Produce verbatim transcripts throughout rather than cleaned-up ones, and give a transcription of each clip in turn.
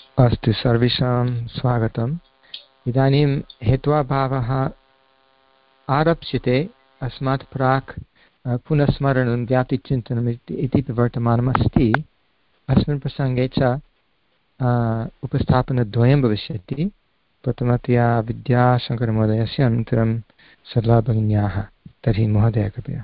अस्तु, सर्वेषां स्वागतम्। इदानीं हेत्वाभावः आरप्स्यते। अस्मात् प्राक् पुनस्मरणं व्याप्तिचिन्तनम् इति प्रवर्तमानम् अस्ति। अस्मिन् प्रसङ्गे च उपस्थापनद्वयं भविष्यति। प्रथमतया विद्याशङ्करमहोदयस्य, अनन्तरं सरलाभगिन्याः। तर्हि महोदय कृपया।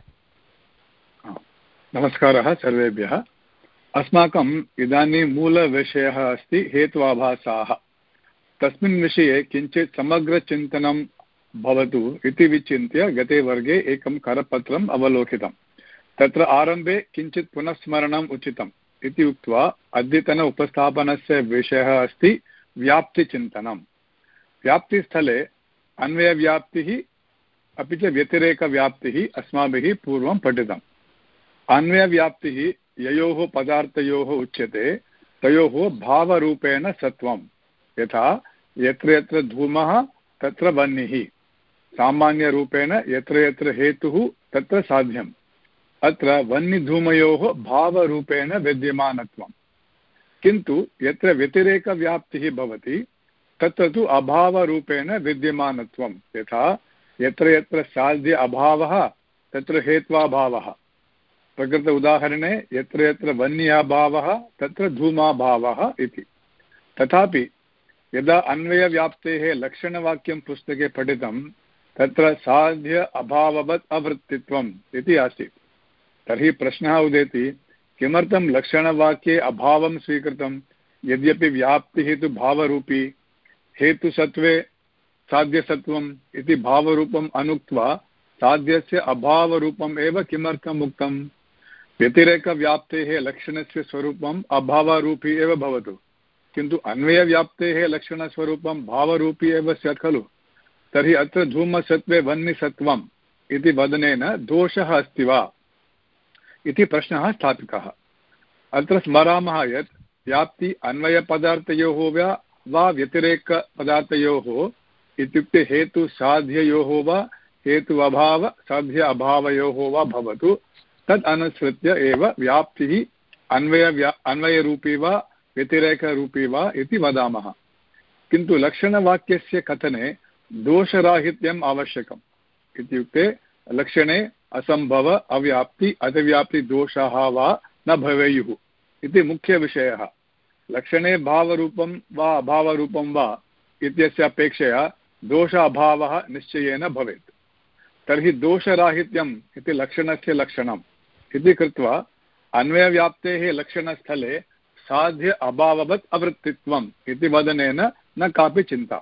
नमस्कारः सर्वेभ्यः। अस्माकम् इदानीं मूलविषयः अस्ति हेत्वाभासाः। तस्मिन् विषये किञ्चित् समग्रचिन्तनं भवतु इति विचिन्त्य गते वर्गे एकं करपत्रम् अवलोकितं। तत्र आरम्भे किञ्चित् पुनस्मरणम् उचितम् इति उक्त्वा अद्यतन उपस्थापनस्य विषयः अस्ति व्याप्तिचिन्तनं। व्याप्तिस्थले अन्वयव्याप्तिः अपि च व्यतिरेकव्याप्तिः अस्माभिः पूर्वं पठितम्। अन्वयव्याप्तिः ययोः पदार्थयोः उच्यते तयोः भावरूपेण सत्वं। यथा यत्र यत्र धूमः तत्र वह्निः, सामान्यरूपेण यत्र यत्र हेतुः तत्र साध्यम्। अत्र वह्निधूमयोः भावरूपेण विद्यमानत्वं। किन्तु यत्र व्यतिरेकव्याप्तिः भवति तत्र तु अभावरूपेण विद्यमानत्वं। यथा यत्र यत्र साध्य अभावः तत्र हेत्वाभावः। प्रकृत उदाहरणे यत्र यत्र वह्न्याभावः तत्र धूमाभावः इति। तथापि यदा अन्वयव्याप्तेः लक्षणवाक्यं पुस्तके पठितं तत्र साध्य अभाववत् अवृत्तित्वम् इति आसीत्। तर्हि प्रश्नः उदेति, किमर्थं लक्षणवाक्ये अभावं स्वीकृतं यद्यपि व्याप्तिः तु भावरूपी? हेतुसत्त्वे साध्यसत्वम् इति भावरूपम् अनुक्त्वा साध्यस्य अभावरूपम् एव किमर्थम् उक्तम्? व्यतिरेकव्याप्तेः लक्षणस्य स्वरूपम् अभावरूपी एव भवतु, किन्तु अन्वयव्याप्तेः लक्षणस्वरूपं भावरूपी एव स्यात् खलु। तर्हि अत्र धूमसत्त्वे वह्निसत्त्वम् इति वदनेन दोषः अस्ति वा इति प्रश्नः स्थापितः। अत्र स्मरामः यत् व्याप्ति अन्वयपदार्थयोः वा वा व्यतिरेकपदार्थयोः इत्युक्ते हेतुसाध्ययोः वा हेतु अभाव साध्य अभावयोः वा भवतु, तद् अनुसृत्य एव व्याप्तिः अन्वयव्या अन्वयरूपी वा व्यतिरेकरूपी वा इति वदामः। किन्तु लक्षणवाक्यस्य कथने दोषराहित्यम् आवश्यकम्। इत्युक्ते लक्षणे असम्भव अव्याप्ति अतिव्याप्तिदोषाः वा न भवेयुः इति मुख्यविषयः। लक्षणे भावरूपं वा अभावरूपं वा इत्यस्य अपेक्षया दोष अभावः निश्चयेन भवेत्। तर्हि दोषराहित्यम् इति लक्षणस्य लक्षणम् इति कृत्वा अन्वयव्याप्तेः लक्षणस्थले साध्य अभाववत् अवृत्तित्वम् इति वदनेन न कापि चिन्ता।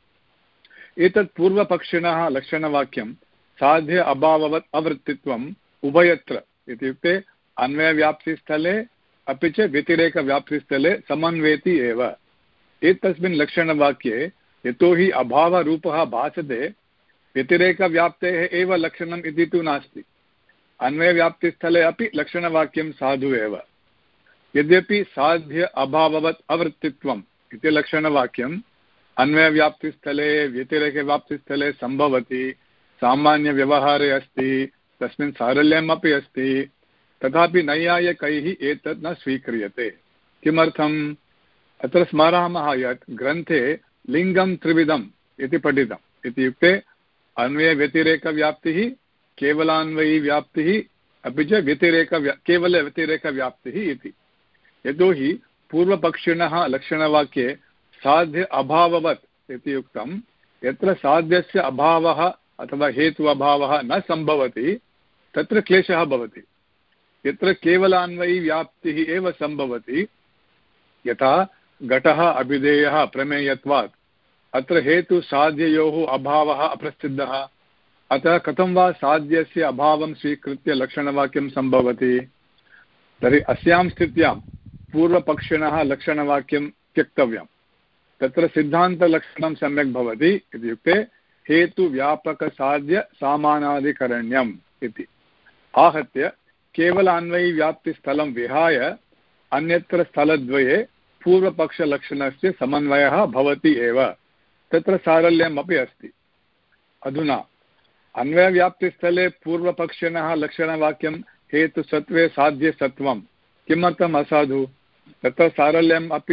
एतत् पूर्वपक्षिणः लक्षणवाक्यं साध्य अभाववत् अवृत्तित्वम् उभयत्र इत्युक्ते अन्वयव्याप्तिस्थले अपि च व्यतिरेकव्याप्तिस्थले समन्वेति एव। एतस्मिन् लक्षणवाक्ये यतोहि अभावरूपः भासते, व्यतिरेकव्याप्तेः एव लक्षणम् इति तु नास्ति। अन्वयव्याप्तिस्थले अपि लक्षणवाक्यं साधु एव। यद्यपि साध्य अभाववत् अवृत्तित्वम् इति लक्षणवाक्यम् अन्वयव्याप्तिस्थले व्यतिरेकव्याप्तिस्थले सम्भवति, सामान्यव्यवहारे अस्ति, तस्मिन् सारल्यम् अपि अस्ति, तथापि नैयायिकैः एतत् न स्वीक्रियते। किमर्थम्? अत्र स्मरामः यत् ग्रन्थे लिङ्गं त्रिविधम् इति पठितम्। इत्युक्ते अन्वयव्यतिरेकव्याप्तिः, केवलान्वयी व्याप्तिः अपि च व्यतिरेकव्या केवलव्यतिरेकव्याप्तिः इति। यतोहि पूर्वपक्षिणः लक्षणवाक्ये साध्य अभाववत् इति उक्तं। यत्र साध्यस्य अभावः अथवा हेतु अभावः न सम्भवति तत्र क्लेशः भवति। यत्र केवलान्वयी व्याप्तिः एव सम्भवति, यथा घटः अभिधेयः प्रमेयत्वात्, अत्र हेतु साध्ययोः अभावः अप्रसिद्धः। अतः कथं वा साध्यस्य अभावं स्वीकृत्य लक्षणवाक्यं सम्भवति? तर्हि अस्यां स्थित्यां पूर्वपक्षिणः लक्षणवाक्यं त्यक्तव्यं। तत्र सिद्धान्तलक्षणं सम्यक् भवति। इत्युक्ते हेतुव्यापकसाध्य सामानाधिकरण्यम् इति आहत्य केवलान्वयीव्याप्तिस्थलं विहाय अन्यत्र स्थलद्वये पूर्वपक्षलक्षणस्य समन्वयः भवति एव। तत्र सारल्यम् अपि अस्ति। अधुना अन्वयव्याप्तिस्थले पूर्वपक्षिणः लक्षणवाक्यं हेतुसत्त्वे साध्यसत्वं किमर्थम् असाधु? तत्र सारल्यम् अपि च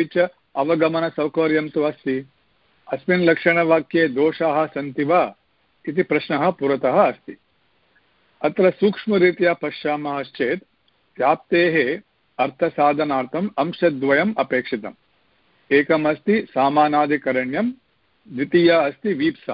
अवगमनसौकर्यं तु अस्ति। अस्मिन् लक्षणवाक्ये दोषाः सन्ति वा इति प्रश्नः पुरतः अस्ति। अत्र सूक्ष्मरीत्या पश्यामश्चेत् व्याप्तेः अर्थसाधनार्थम् अंशद्वयम् अपेक्षितम्। एकमस्ति सामानादिकरण्यं, द्वितीया अस्ति वीप्सा।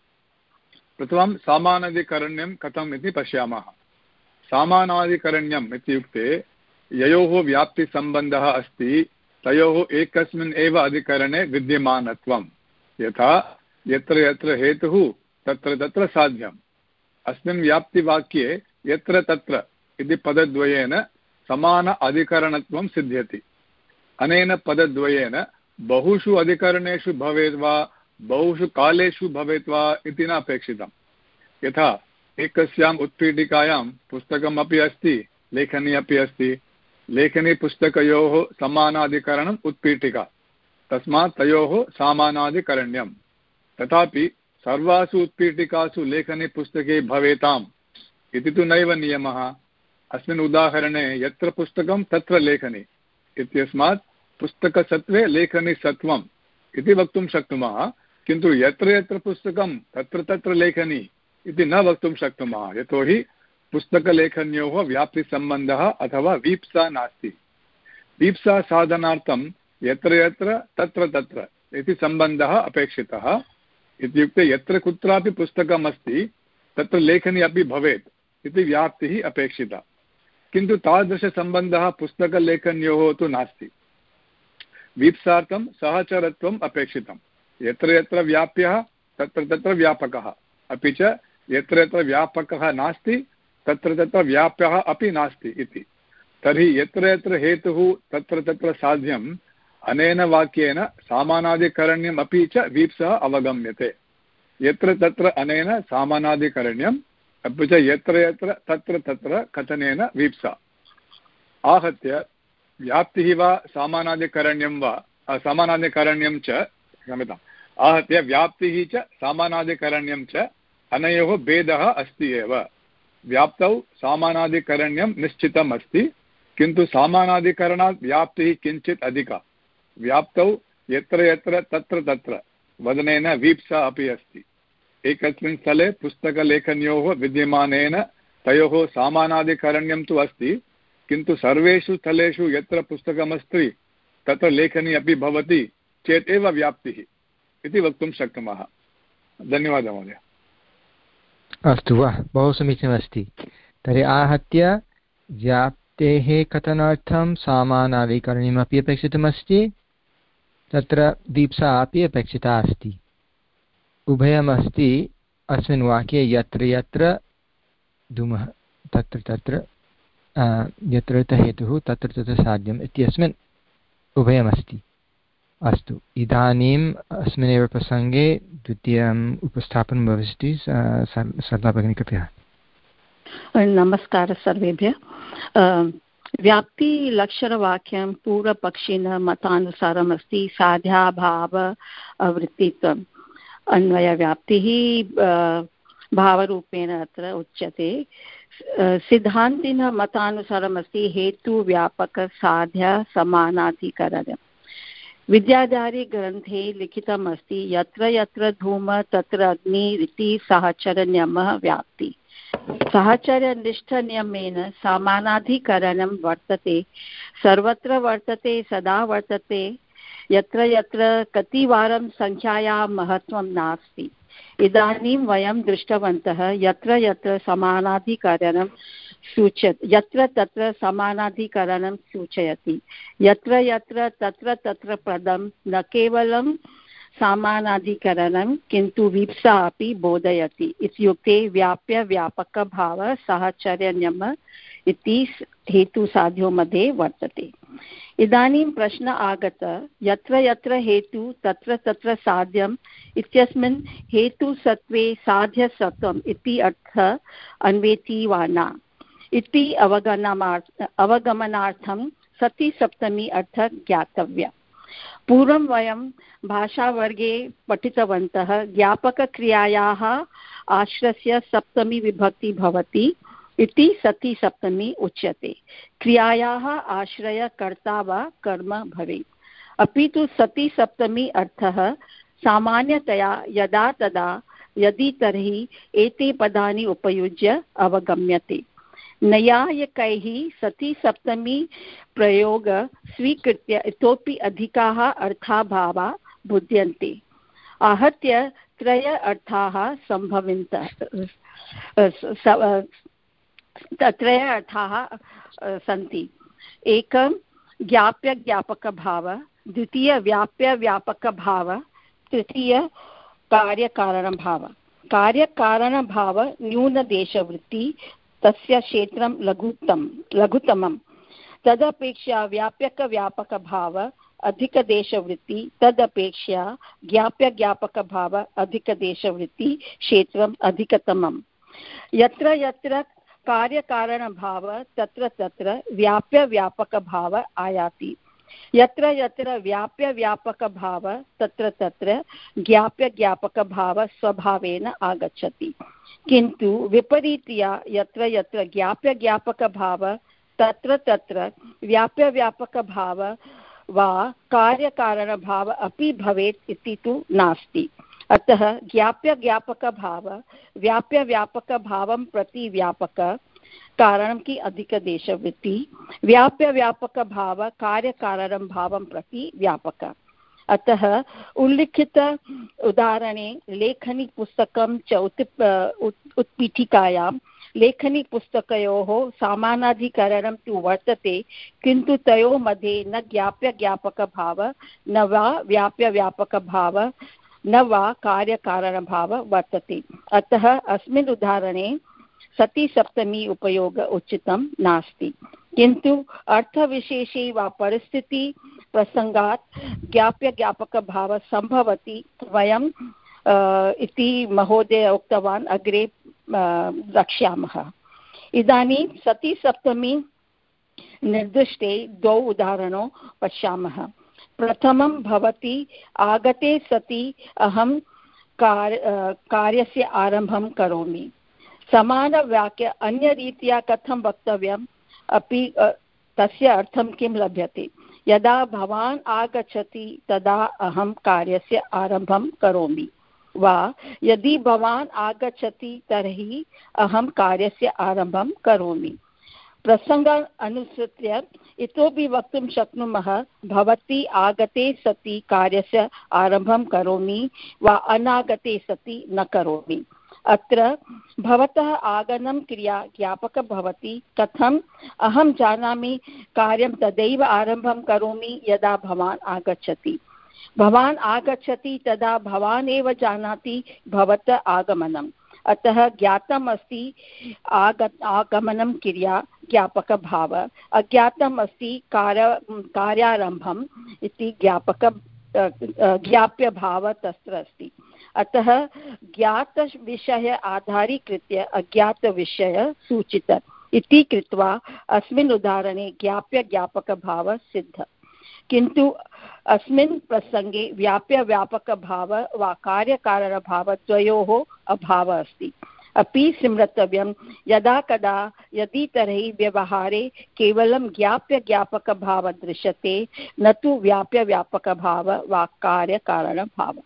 प्रथमं सामानादिकरण्यं कथम् इति पश्यामः। सामानादिकरण्यम् इत्युक्ते ययोः व्याप्तिसम्बन्धः अस्ति तयोः एकस्मिन् एव अधिकरणे विद्यमानत्वं। यथा यत्र यत्र हेतुः तत्र तत्र साध्यम्। अस्मिन् व्याप्तिवाक्ये यत्र तत्र इति पदद्वयेन समान अधिकरणत्वं सिद्ध्यति। अनेन पदद्वयेन बहुषु अधिकरणेषु भवेत् वा बहुषु कालेषु भवेत् वा इति न अपेक्षितम्। यथा एकस्याम् उत्पीठिकायां पुस्तकम् अपि अस्ति, लेखनी अपि अस्ति। लेखनी पुस्तकयोः समानाधिकरणम् उत्पीठिका, तस्मात् तयोः सामानाधिकरण्यम्। तथापि सर्वासु उत्पीठिकासु लेखनीपुस्तके भवेताम् इति तु नैव नियमः। अस्मिन् उदाहरणे यत्र पुस्तकं तत्र लेखनी इत्यस्मात् पुस्तकसत्त्वे लेखनीसत्त्वम् इति वक्तुं शक्नुमः, किन्तु यत्र यत्र पुस्तकं तत्र तत्र लेखनी इति न वक्तुं शक्नुमः, यतोहि पुस्तकलेखन्योः व्याप्तिसम्बन्धः अथवा वीप्सा नास्ति। वीप्सा साधनार्थं यत्र यत्र तत्र तत्र इति सम्बन्धः अपेक्षितः। इत्युक्ते यत्र कुत्रापि पुस्तकमस्ति तत्र लेखनी अपि भवेत् इति व्याप्तिः अपेक्षिता, किन्तु तादृशसम्बन्धः पुस्तकलेखन्योः तु नास्ति। वीप्सार्थं सहचरत्वम् अपेक्षितं। यत्र यत्र व्याप्यः तत्र तत्र व्यापकः, अपि च यत्र यत्र व्यापकः नास्ति तत्र तत्र व्याप्यः अपि नास्ति इति। तर्हि यत्र यत्र हेतुः तत्र तत्र साध्यम्। अनेन वाक्येन सामानादिकरण्यम् अपि च वीप्सः अवगम्यते। यत्र तत्र अनेन सामानादिकरण्यम्, अपि च यत्र यत्र तत्र तत्र कथनेन वीप्सा। आहत्य व्याप्तिः वा सामानादिकरण्यं वा सामानादिकरण्यं च क्षम्यताम् आहत्य व्याप्तिः च सामानादिकरण्यं च अनयोः भेदः अस्ति एव। व्याप्तौ सामानादिकरण्यं निश्चितम् अस्ति, किन्तु सामानादिकरणात् व्याप्तिः किञ्चित् अधिका। व्याप्तौ यत्र यत्र तत्र तत्र वदनेन वीप्सा अपि अस्ति। एकस्मिन् स्थले पुस्तकलेखन्योः विद्यमानेन तयोः सामानादिकरण्यं तु अस्ति, किन्तु सर्वेषु स्थलेषु यत्र पुस्तकमस्ति तत्र लेखनी अपि भवति चेत् एव व्याप्तिः इति वक्तुं शक्नुमः। धन्यवादः महोदय। अस्तु वा, बहु समीचीनमस्ति। तर्हि आहत्य व्याप्तेः कथनार्थं सामानादिकरणीयमपि अपेक्षितमस्ति, तत्र दीप्सा अपि अपेक्षिता अस्ति। उभयमस्ति अस्मिन् वाक्ये। यत्र यत्र धूमः तत्र तत्र यत्र यत्र हेतुः तत्र तत्र साध्यम् इत्यस्मिन् उभयमस्ति। अस्तु, इदानीम् अस्मिन्नेव प्रसङ्गे द्वितीयम् उपस्थापनं भविष्यति। सरला भगिनी कृपया। नमस्कारः सर्वेभ्यः। व्याप्तिलक्षणवाक्यं पूर्वपक्षिणः मतानुसारम् अस्ति। साध्याभाव वृत्तित्वम् अन्वयव्याप्तिः भावरूपेण अत्र उच्यते। सिद्धान्तिनः मतानुसारम् अस्ति हेतुव्यापक साध्य समानाधिकरणम्। विद्याधारीग्रन्थे लिखितम् अस्ति यत्र यत्र धूम तत्र अग्नि इति सहचरनियमः व्याप्ति। सहचरनिष्ठनियमेन समानाधिकरणं वर्तते। सर्वत्र वर्तते, सदा वर्तते। यत्र यत्र कतिवारं संख्यायाः महत्त्वं नास्ति। इदानीं वयं दृष्टवन्तः यत्र यत्र समानाधिकरणं सूच्यते, यत्र तत्र समानाधिकरणं सूचयति। यत्र यत्र तत्र तत्र पदं न केवलं समानाधिकरणं किन्तु वीप्सा अपि बोधयति। इत्युक्ते व्याप्य व्यापकभावः सहचर्यनियमः इति हेतुसाध्यो मध्ये वर्तते। इदानीं प्रश्न आगतः यत्र यत्र हेतु तत्र तत्र साध्यम् इत्यस्मिन् हेतुसत्त्वे साध्यसत्त्वम् इति अर्थः अन्वेति वा न इति अवगमनार्थ अवगमनार्थं सति सप्तमी अर्थः ज्ञातव्यः। पूर्वं वयं भाषावर्गे पठितवन्तः ज्ञापकक्रियायाः आश्रयस्य सप्तमी विभक्ति भवति इति सति सप्तमी उच्यते। क्रियायाः आश्रयकर्ता वा कर्म भवेत्। अपि तु सति सप्तमी अर्थः सामान्यतया यदा तदा यदि तर्हि एते पदानि उपयुज्य अवगम्यते। नैयायिकैः सति सप्तमी प्रयोग स्वीकृत्य इतोपि अधिकाः अर्थाभावाः बुध्यन्ते। आहत्य त्रय अर्थाः सम्भवन्तः त्रय अर्थाः सन्ति। एकं ज्ञाप्यज्ञापकभाव, द्वितीय व्याप्यव्यापकभाव, तृतीय कार्यकारणभाव। कार्यकारणभाव न्यूनदेशवृत्ति, तस्य क्षेत्रं लघुत्तम लघुतमं। तदपेक्षया व्यापकव्यापकभाव अधिकदेशवृत्ति, तदपेक्षया ज्ञाप्यज्ञापकभाव अधिकदेशवृत्ति, क्षेत्रम् अधिकतमम्। यत्र यत्र कार्यकारणभाव तत्र तत्र व्याप्यव्यापकभाव आयाति। यत्र यत्र व्याप्यव्यापकभाव तत्र तत्र ज्ञाप्यज्ञापकभाव स्वभावेन आगच्छति। किन्तु विपरीतया यत्र यत्र ज्ञाप्यज्ञापकभाव तत्र तत्र व्याप्यव्यापकभाव वा कार्यकारणभाव अपि भवेत् इति तु नास्ति। अतः ज्ञाप्यज्ञापकभाव व्याप्यव्यापकभावं प्रति व्यापक कारणं की अधिकदेशवृत्ति, व्याप्यव्यापकभाव कार्यकारणं भावं प्रति व्यापक। अतः उल्लिखित उदाहरणे लेखनीपुस्तकं च उत् उत्पीठिकायां लेखनीपुस्तकयोः समानाधिकरणं तु वर्तते, किन्तु तयोः मध्ये न ज्ञाप्यज्ञापकभाव न वा व्याप्यव्यापकभाव न वा कार्यकारणभाव वर्तते। अतः अस्मिन् उदाहरणे सति सप्तमी उपयोग उचितं नास्ति। किन्तु अर्थविशेषे वा परिस्थिति प्रसंगात् ज्ञाप्यज्ञापकभावः सम्भवति वयं इति महोदय उक्तवान्, अग्रे द्रक्ष्यामः। इदानीं सति सप्तमी निर्दिष्टे द्वौ उदाहरणौ पश्यामः। प्रथमं भवति आगते सति अहं कार् कार्यस्य आरम्भं करोमि। समानवाक्य अन्यरीत्या कथं वक्तव्यम् अपि तस्य अर्थं किं लभ्यते। यदा भवान् आगच्छति तदा अहं कार्यस्य आरम्भं करोमि, वा यदि भवान् आगच्छति तर्हि अहं कार्यस्य आरम्भं करोमि। प्रसङ्गम् अनुसृत्य इतोपि वक्तुं शक्नुमः, भवती आगते सति कार्यस्य आरम्भं करोमि वा अनागते सति न करोमि। अत्र भवतः आगमनं क्रिया ज्ञापक भवति। कथम्? अहं जानामि कार्यं तदैव आरम्भं करोमि यदा भवान् आगच्छति। भवान् आगच्छति तदा भवान् एव जानाति भवतः आगमनम्। अतः ज्ञातम् अस्ति आग आगमनं क्रिया ज्ञापकभाव, अज्ञातम् अस्ति कार्य कार्यारम्भम् इति ज्ञापक ज्ञाप्यभाव तत्र अस्ति। अतः ज्ञातविषय आधारीकृत्य अज्ञातविषय सूचित इति कृत्वा अस्मिन् उदाहरणे ज्ञाप्यज्ञापकभावः सिद्धः। किन्तु अस्मिन् प्रसङ्गे व्याप्यव्यापकभाव वा कार्यकारणभाव द्वयोः अभावः अस्ति। अपि स्मर्तव्यं, यदा कदा यदि तर्हि व्यवहारे केवलं ज्ञाप्यज्ञापकभावः दृश्यते, न तु व्याप्यव्यापकभाव वा कार्यकारणभावः।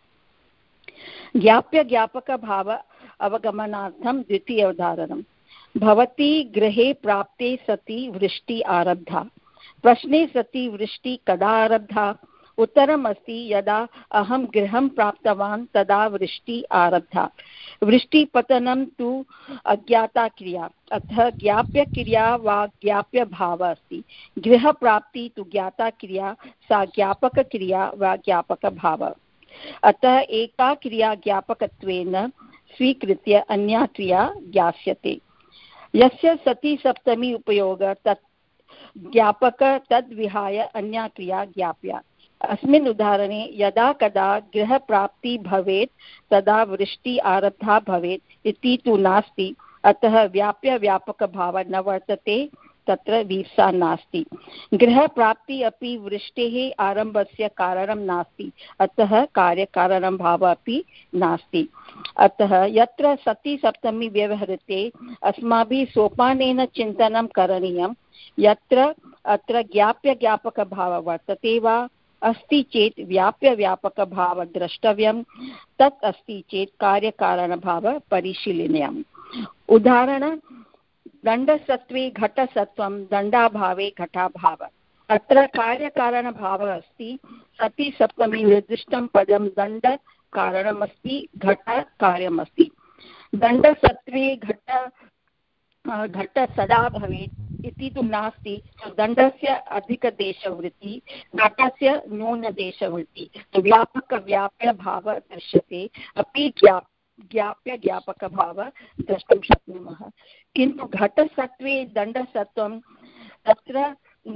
ज्ञाप्यज्ञापकभाव अवगमनार्थं द्वितीय उदाहरणं। भवती गृहे प्राप्ते सति वृष्टि आरब्धा। प्रश्ने सति वृष्टि कदा आरब्धा? उत्तरम् अस्ति, यदा अहं गृहं प्राप्तवान् तदा वृष्टि आरब्धा। वृष्टिपतनं तु अज्ञाता क्रिया, अतः ज्ञाप्यक्रिया वा ज्ञाप्यभावः अस्ति। गृहप्राप्ति तु ज्ञाता क्रिया, सा ज्ञापकक्रिया वा ज्ञापकभावः। अतः एका क्रिया ज्ञापकत्वेन स्वीकृत्य अन्या क्रिया ज्ञास्यते। यस्य सति सप्तमी उपयोगः तत् ज्ञापक तद्विहाय अन्या क्रिया ज्ञाप्या। अस्मिन् उदाहरणे यदा कदा गृहप्राप्ति भवेत् तदा वृष्टि आरब्धा भवेत् इति तु नास्ति। अतः व्याप्यव्यापकभावः न वर्तते, तत्र वीप्सा नास्ति। गृहप्राप्ति अपि वृष्टेः आरम्भस्य कारणं नास्ति, अतः कार्यकारणं भावः अपि नास्ति। अतः यत्र सति सप्तमी व्यवहृते अस्माभिः सोपानेन चिन्तनं करणीयं। यत्र अत्र ज्ञाप्यज्ञापकभावः वर्तते वा अस्ति चेत् व्याप्यव्यापकभावः द्रष्टव्यं, तत् अस्ति चेत् कार्यकारणभावः परिशीलनीयम्। उदाहरण दण्डसत्त्वे घटसत्त्वं, दण्डाभावे घटाभावः। अत्र कार्यकारणभावः अस्ति। सति सप्तमी निर्दिष्टं पदं दण्डकारणमस्ति, घटकार्यमस्ति। दण्डसत्त्वे घट घट सदा भवेत् इति तु नास्ति। दण्डस्य अधिकदेशवृत्तिः, घटस्य न्यूनदेशवृत्तिः। व्यापकव्याप्यभावः दृश्यते, अपि ज्ञाप ज्ञाप्य ज्ञापकभावः द्रष्टुं शक्नुमः। किन्तु घटसत्त्वे दण्डसत्त्वं, तत्र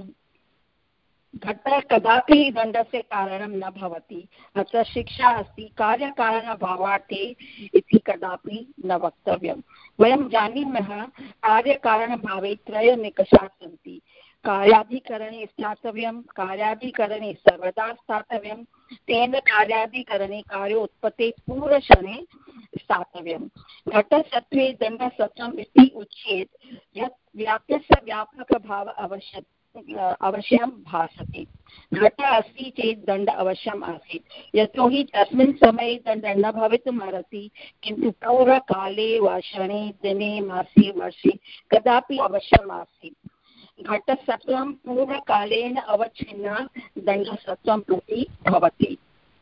घट कदापि दण्डस्य कारणं न भवति। अत्र शिक्षा अस्ति, कार्यकारणभावार्थे इति कदापि न वक्तव्यं। वयं जानीमः कार्यकारणभावे त्रय निकषाः सन्ति। कार्याधिकरणे स्थातव्यं, कार्याधिकरणे सर्वदा स्थातव्यं, तेन कार्याधिकरणे कार्योत्पत्तेः पूर्वक्षणे स्थातव्यं। घटसत्त्वे दण्डसत्त्वम् इति उच्येत यत् व्याप्यस्य व्यापकभावः अवश्य अवश्यं भासते। घट अस्ति चेत् दण्ड अवश्यम् आसीत्, यतोहि तस्मिन् समये दण्डः न भवितुम् अर्हति, किन्तु पूर्वकाले वा क्षणे, दिने, मासे, वर्षे कदापि अवश्यम् आसीत्। घटसत्त्वं पूर्वकालेन अवच्छिन्ना दण्डसत्त्वं प्रति भवति।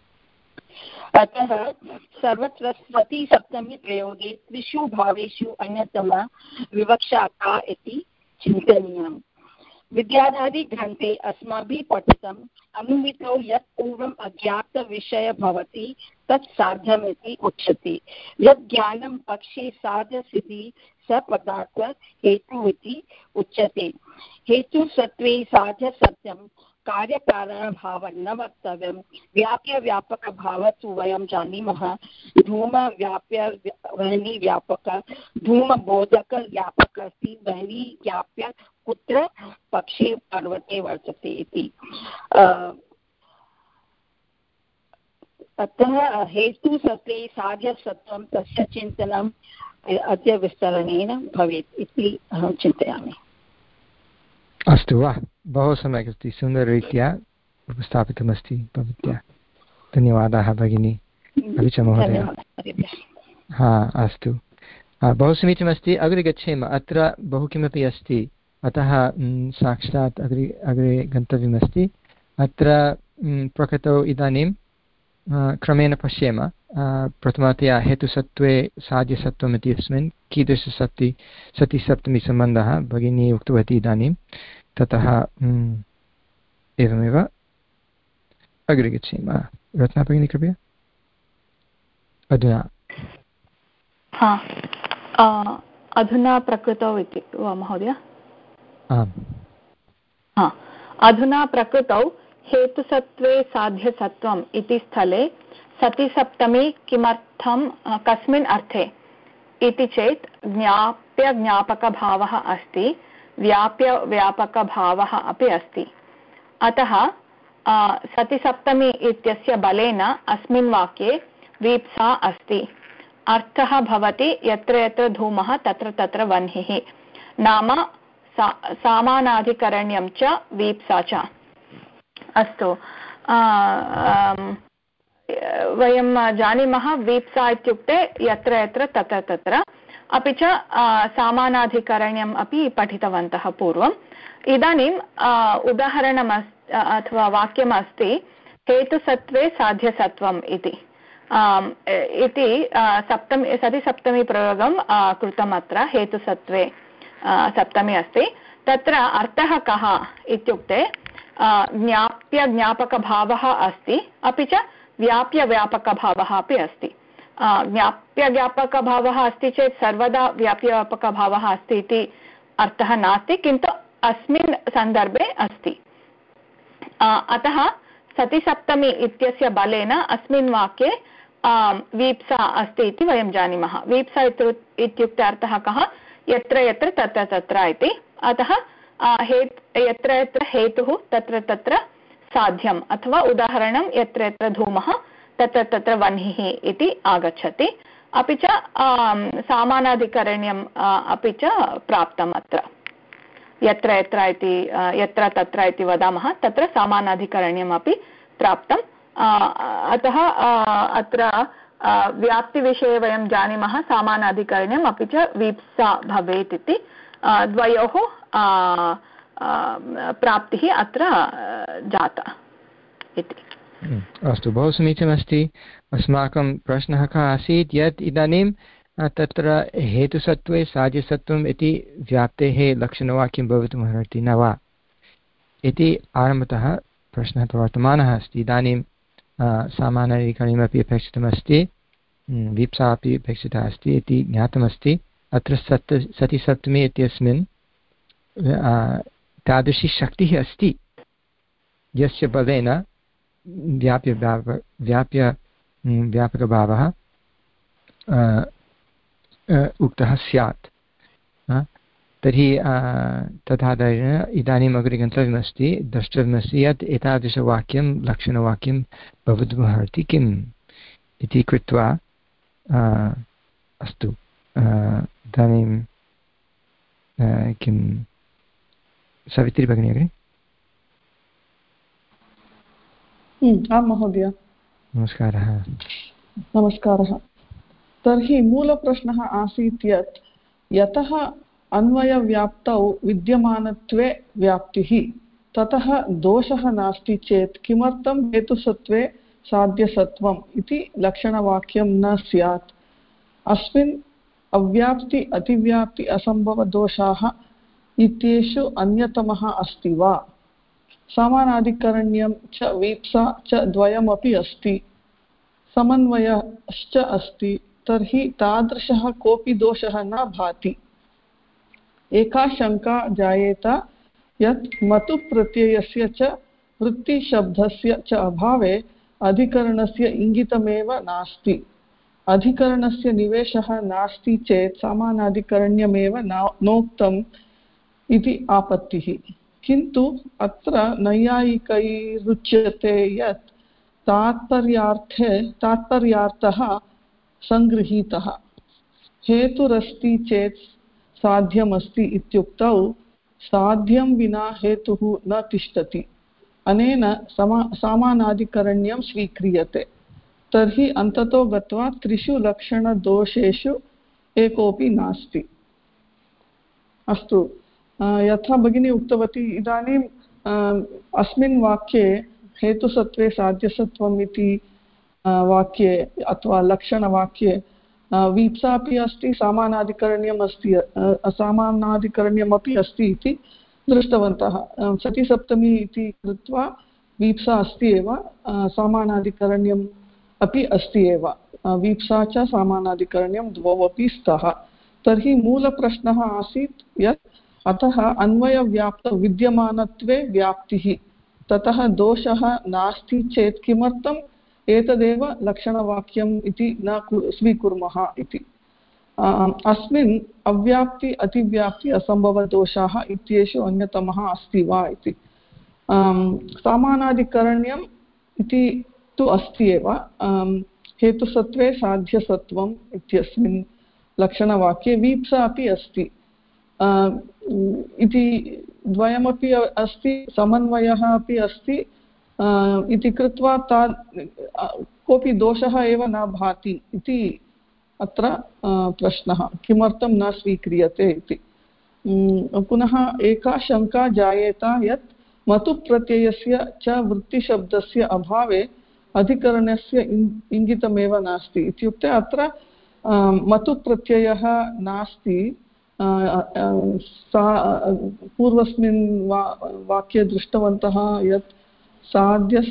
अतः सर्वत्र सति सप्तमी प्रयोगे त्रिषु भावेषु अन्यतमा विवक्षा का इति चिन्तनीयम्। विद्याधरीग्रन्थे अस्माभिः पठितम् अनुमितौ यत् पूर्वम् अज्ञातविषयः भवति तत् साध्यमिति उच्यते। यत् ज्ञानं पक्षे साध्यसिद्धिः स पदार्थ हेतु इति उच्यते। हेतुसत्त्वे साध्यसत्यं, कार्यकारणभावः न वक्तव्यं। व्याप्यव्यापकभावः तु वयं जानीमः। धूम व्याप्य वह्नि व्यापक, धूमबोधक व्यापक अस्ति, वह्नि व्याप्य कुत्र पक्षे पर्वते वर्तते इति। अतः हेतुसत्त्वे साध्यसत्त्वं तस्य चिन्तनम् अद्य विस्तरणेन भवेत् इति अहं चिन्तयामि। अस्तु वा, बहु सम्यक् अस्ति, सुन्दररीत्या उपस्थापितमस्ति भवत्या। धन्यवादाः भगिनी, अपि च महोदय। हा अस्तु, बहु समीचीनमस्ति। अग्रे गच्छेम। अत्र बहु किमपि अस्ति, अतः साक्षात् अग्रे अग्रे गन्तव्यमस्ति। अत्र प्रकृतौ इदानीं क्रमेण पश्येम। प्रथमतया हेतुसत्त्वे साध्यसत्त्वम् इत्यस्मिन् कीदृशसति सति सप्तमीसम्बन्धः भगिनी उक्तवती इदानीं। ततः एवमेव अग्रे गच्छेम। रत्ना भगिनी कृपया अधुना। हा, अधुना प्रकृतौ इति वा महोदय? आम्। हा, अधुना प्रकृतौ हेतुसत्त्वे साध्यसत्त्वम् इति स्थले सतिसप्तमी किमर्थं, कस्मिन् अर्थे इति चेत् ज्ञाप्यज्ञापकभावः अस्ति, व्याप्यव्यापकभावः अपि अस्ति। अतः सतिसप्तमी इत्यस्य बलेन अस्मिन् वाक्ये वीप्सा अस्ति। अर्थः भवति यत्र यत्र धूमः तत्र तत्र वह्निः, नाम सा सामानाधिकरण्यं च वीप्सा च। अस्तु, वयं जानीमः वीप्सा इत्युक्ते यत्र यत्र तत्र तत्र, अपि च सामानाधिकरण्यम् अपि पठितवन्तः पूर्वम्। इदानीम् उदाहरणम् अथवा वाक्यम् अस्ति हेतुसत्त्वे साध्यसत्त्वम् इति इति सप्तमी सतिसप्तमी प्रयोगं कृतम्। अत्र हेतुसत्त्वे सप्तमी अस्ति। तत्र अर्थः कः इत्युक्ते ज्ञाप्य ज्ञापकभावः अस्ति, अपि च व्याप्यव्यापकभावः अपि अस्ति। ज्ञाप्यव्यापकभावः अस्ति चेत् सर्वदा व्याप्यव्यापकभावः अस्ति इति अर्थः नास्ति, किन्तु अस्मिन् सन्दर्भे अस्ति। अतः सतिसप्तमी इत्यस्य बलेन अस्मिन् वाक्ये वीप्सा अस्ति इति वयं जानीमः। वीप्सा इत्युक्ते अर्थः कः? यत्र यत्र तत्र तत्र इति। अतः हेत् यत्र यत्र हेतुः तत्र तत्र साध्यम्, अथवा उदाहरणं यत्र यत्र धूमः तत्र तत्र वह्निः इति आगच्छति। अपि च सामानाधिकरण्यम् अपि च प्राप्तम्। अत्र यत्र यत्र इति यत्र तत्र इति वदामः, तत्र सामानाधिकरण्यम् अपि प्राप्तम् अतः अत्र व्याप्तिविषये वयं जानीमः सामानाधिकरण्यम् अपि च वीप्सा भवेत् इति द्वयोः प्राप्तिः अत्र जाता इति। अस्तु, बहु समीचीनमस्ति। अस्माकं प्रश्नः कः आसीत् यत् इदानीं तत्र हेतुसत्त्वे साध्यसत्त्वम् इति व्याप्तेः लक्षणवाक्यं भवितुमर्हति न वा इति आरम्भतः प्रश्नः प्रवर्तमानः अस्ति। इदानीं सामानाधिकरणमपि अपेक्षितमस्ति, वीप्सा अपि अपेक्षिता अस्ति इति ज्ञातमस्ति। अत्र सत् सति सप्तमी इत्यस्मिन् तादृशी शक्तिः अस्ति यस्य बलेन व्याप्य व्याप्य व्यापकभावः उक्तः स्यात्। तर्हि तथा इदानीम् अग्रे गन्तव्यमस्ति, द्रष्टव्यमस्ति यत् एतादृशवाक्यं लक्षणवाक्यं भवितुमर्हति किम् इति कृत्वा अस्तु इदानीं किं सावित्री भगिनी अग्रे। आं महोदय, नमस्कारः। नमस्कारः। तर्हि मूलप्रश्नः आसीत् यत् यतः अन्वयव्याप्तौ विद्यमानत्वे व्याप्तिः ततः दोषः नास्ति चेत् किमर्थं हेतुसत्त्वे साध्यसत्त्वम् इति लक्षणवाक्यं न स्यात्। अस्मिन् अव्याप्ति अतिव्याप्ति असम्भवदोषाः इत्येषु अन्यतमः अस्ति वा? समानाधिकरण्यं च वीप्सा च द्वयमपि अस्ति, समन्वयश्च अस्ति, तर्हि तादृशः कोऽपि दोषः न भाति। एका शङ्का जायेत यत् मतु प्रत्ययस्य च वृत्तिशब्दस्य च अभावे अधिकरणस्य इङ्गितमेव नास्ति। अधिकरणस्य निवेशः नास्ति चेत् समानाधिकरण्यमेव नोक्तम् इति आपत्तिः। किन्तु अत्र नैयायिकैरुच्यते यत् तात्पर्यार्थे तात्पर्यार्थः सङ्गृहीतः। हेतुरस्ति चेत् साध्यमस्ति इत्युक्तौ साध्यं विना हेतुः न तिष्ठति। अनेन समा सामानाधिकरण्यं स्वीक्रियते। तर्हि अन्ततो गत्वा त्रिषु लक्षणदोषेषु एकोऽपि नास्ति। अस्तु, यथा भगिनी उक्तवती, इदानीं अस्मिन् वाक्ये हेतुसत्त्वे साध्यसत्त्वम् इति वाक्ये अथवा लक्षणवाक्ये वीप्सा अपि अस्ति, सामानाधिकरण्यम् अस्ति, असामानाधिकरण्यमपि अस्ति इति दृष्टवन्तः। सतिसप्तमी इति कृत्वा वीप्सा अस्ति एव, सामानाधिकरण्यम् अपि अस्ति एव। वीप्सा च सामानाधिकरण्यं द्वौ अपि स्तः। तर्हि मूलप्रश्नः आसीत् यत् अतः अन्वयव्याप्त विद्यमानत्वे व्याप्तिः ततः दोषः नास्ति चेत् किमर्थम् एतदेव लक्षणवाक्यम् इति न स्वीकुर्मः इति। अस्मिन् अव्याप्ति अतिव्याप्ति असम्भवदोषाः इत्येषु अन्यतमः अस्ति वा इति। सामानाधिकरण्यम् इति तु अस्ति एव, हेतुसत्त्वे साध्यसत्त्वम् इत्यस्मिन् लक्षणवाक्ये वीप्सा अपि अस्ति इति द्वयमपि अस्ति, समन्वयः अपि अस्ति इति कृत्वा ता कोऽपि दोषः एव न भाति इति अत्र प्रश्नः, किमर्थं न स्वीक्रियते इति। पुनः एका शङ्का जायेत यत् मतु प्रत्ययस्य च वृत्तिशब्दस्य अभावे अधिकरणस्य इङ्गितमेव नास्ति इत्युक्ते अत्र मतु प्रत्ययः नास्ति। सा पूर्वस्मिन् वा वाक्ये दृष्टवन्तः यत् साध्य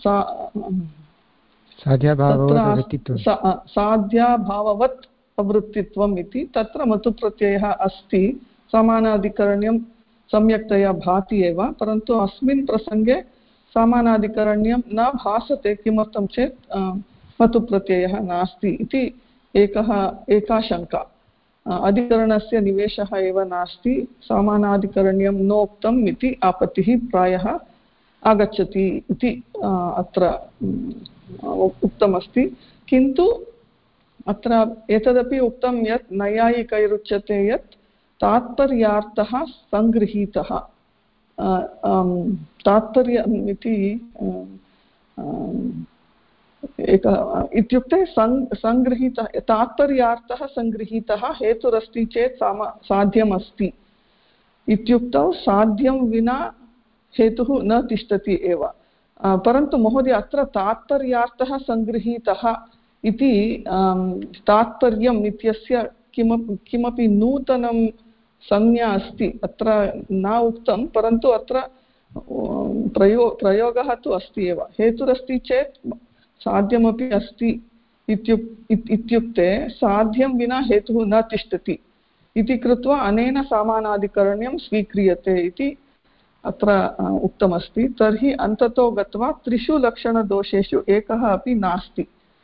साध्याभाववत् प्रवृत्तित्वम् इति, तत्र मतु प्रत्ययः अस्ति, समानाधिकरण्यं सम्यक्तया भाति एव, परन्तु अस्मिन् प्रसङ्गे समानाधिकरण्यं न भासते। किमर्थं चेत् मतु प्रत्ययः नास्ति इति एकः एका शङ्का। अधिकरणस्य निवेशः एव नास्ति, समानाधिकरण्यं नोक्तम् इति आपत्तिः प्रायः आगच्छति इति अत्र उक्तमस्ति। किन्तु अत्र एतदपि उक्तं यत् नैयायिकैरुच्यते यत् तात्पर्यार्थः सङ्गृहीतः। तात्पर्यम् इति एक इत्युक्ते सङ् सङ्गृहीतः तात्पर्यार्थः सङ्गृहीतः हेतुरस्ति चेत् साम साध्यम् अस्ति इत्युक्तौ साध्यं विना हेतुः न तिष्ठति एव। परन्तु महोदय अत्र तात्पर्यार्थः सङ्गृहीतः इति तात्पर्यम् इत्यस्य किमपि किमपि नूतनं संज्ञा अस्ति अत्र न उक्तं, परन्तु अत्र प्रयो प्रयोगः तु अस्ति एव। हेतुरस्ति चेत् साध्यमपि अस्ति इत्युक् इत्युक्ते साध्यं विना हेतुः न तिष्ठति इति कृत्वा अनेन समानाधिकरण्यं स्वीक्रियते इति अत्र उक्तमस्ति। तर्हि अन्ततो गत्वा त्रिषु लक्षणदोषेषु एकः अपि नास्ति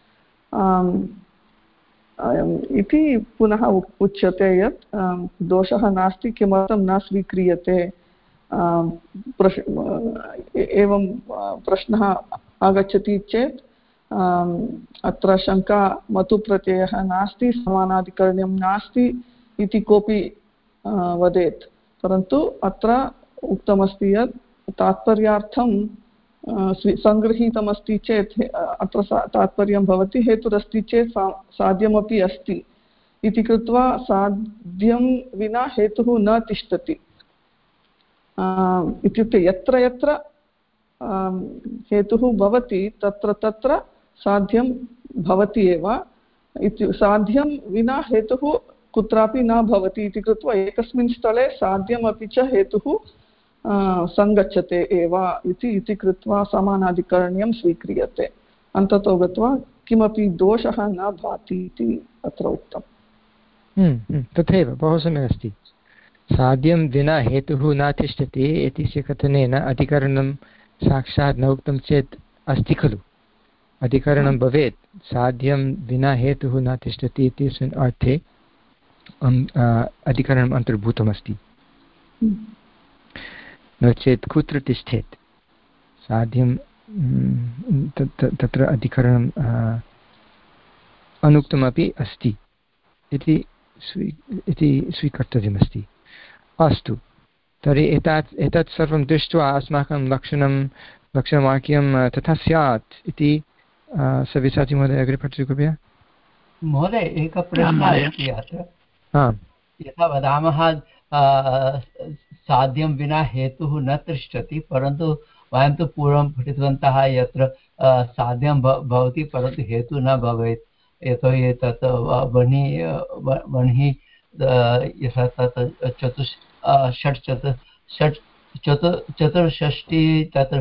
इति पुनः उच्यते यत् दोषः नास्ति, किमर्थं न स्वीक्रियते। प्रश् एवं प्रश्नः आगच्छति चेत् अत्र शङ्का मतुप्रत्ययः नास्ति, समानाधिकरण्यं नास्ति इति कोऽपि वदेत्। परन्तु अत्र उक्तमस्ति यत् तात्पर्यार्थं सङ्गृहीतमस्ति चेत् अत्र तात्पर्यं भवति हेतुरस्ति चेत् सा साध्यमपि अस्ति इति कृत्वा साध्यं विना हेतुः न तिष्ठति। इत्युक्ते यत्र यत्र हेतुः भवति तत्र तत्र साध्यं भवति एव। इति साध्यं विना हेतुः कुत्रापि न भवति इति कृत्वा एकस्मिन् स्थले साध्यमपि च हेतुः सङ्गच्छते एव इति इति कृत्वा समानाधिकरण्यं स्वीक्रियते। अन्ततो गत्वा किमपि दोषः न भाति इति अत्र उक्तम्। तथैव बहु सम्यक् अस्ति। साध्यं विना हेतुः न तिष्ठति इत्यस्य कथनेन अधिकरणं साक्षात् न उक्तं चेत् अस्ति खलु, अधिकरणं भवेत् साध्यं विना हेतुः न तिष्ठति इत्यस्मिन् अर्थे अधिकरणम् अन्तर्भूतमस्ति। नो चेत् कुत्र तिष्ठेत्? साध्यं तत्र अधिकरणम् अनुक्तमपि अस्ति इति स्वी इति स्वीकर्तव्यमस्ति। अस्तु, तर्हि एतत् एतत् सर्वं दृष्ट्वा अस्माकं लक्षणं लक्षणवाक्यं तथा स्यात् इति सव्यसाची महोदय अग्रे पठतु कृपया। महोदय एकः प्रश्नः अस्ति अत्र। यथा वदामः साध्यं विना हेतुः न तिष्ठति, परन्तु वयं तु पूर्वं पठितवन्तः यत्र साध्यं भवति परन्तु हेतुः न भवेत्, यतोहि तत् वह्निः वह्निः यथा तत् चतुष् षट् चतुर् षट् चतुर् चतुष्षष्टिः तत्र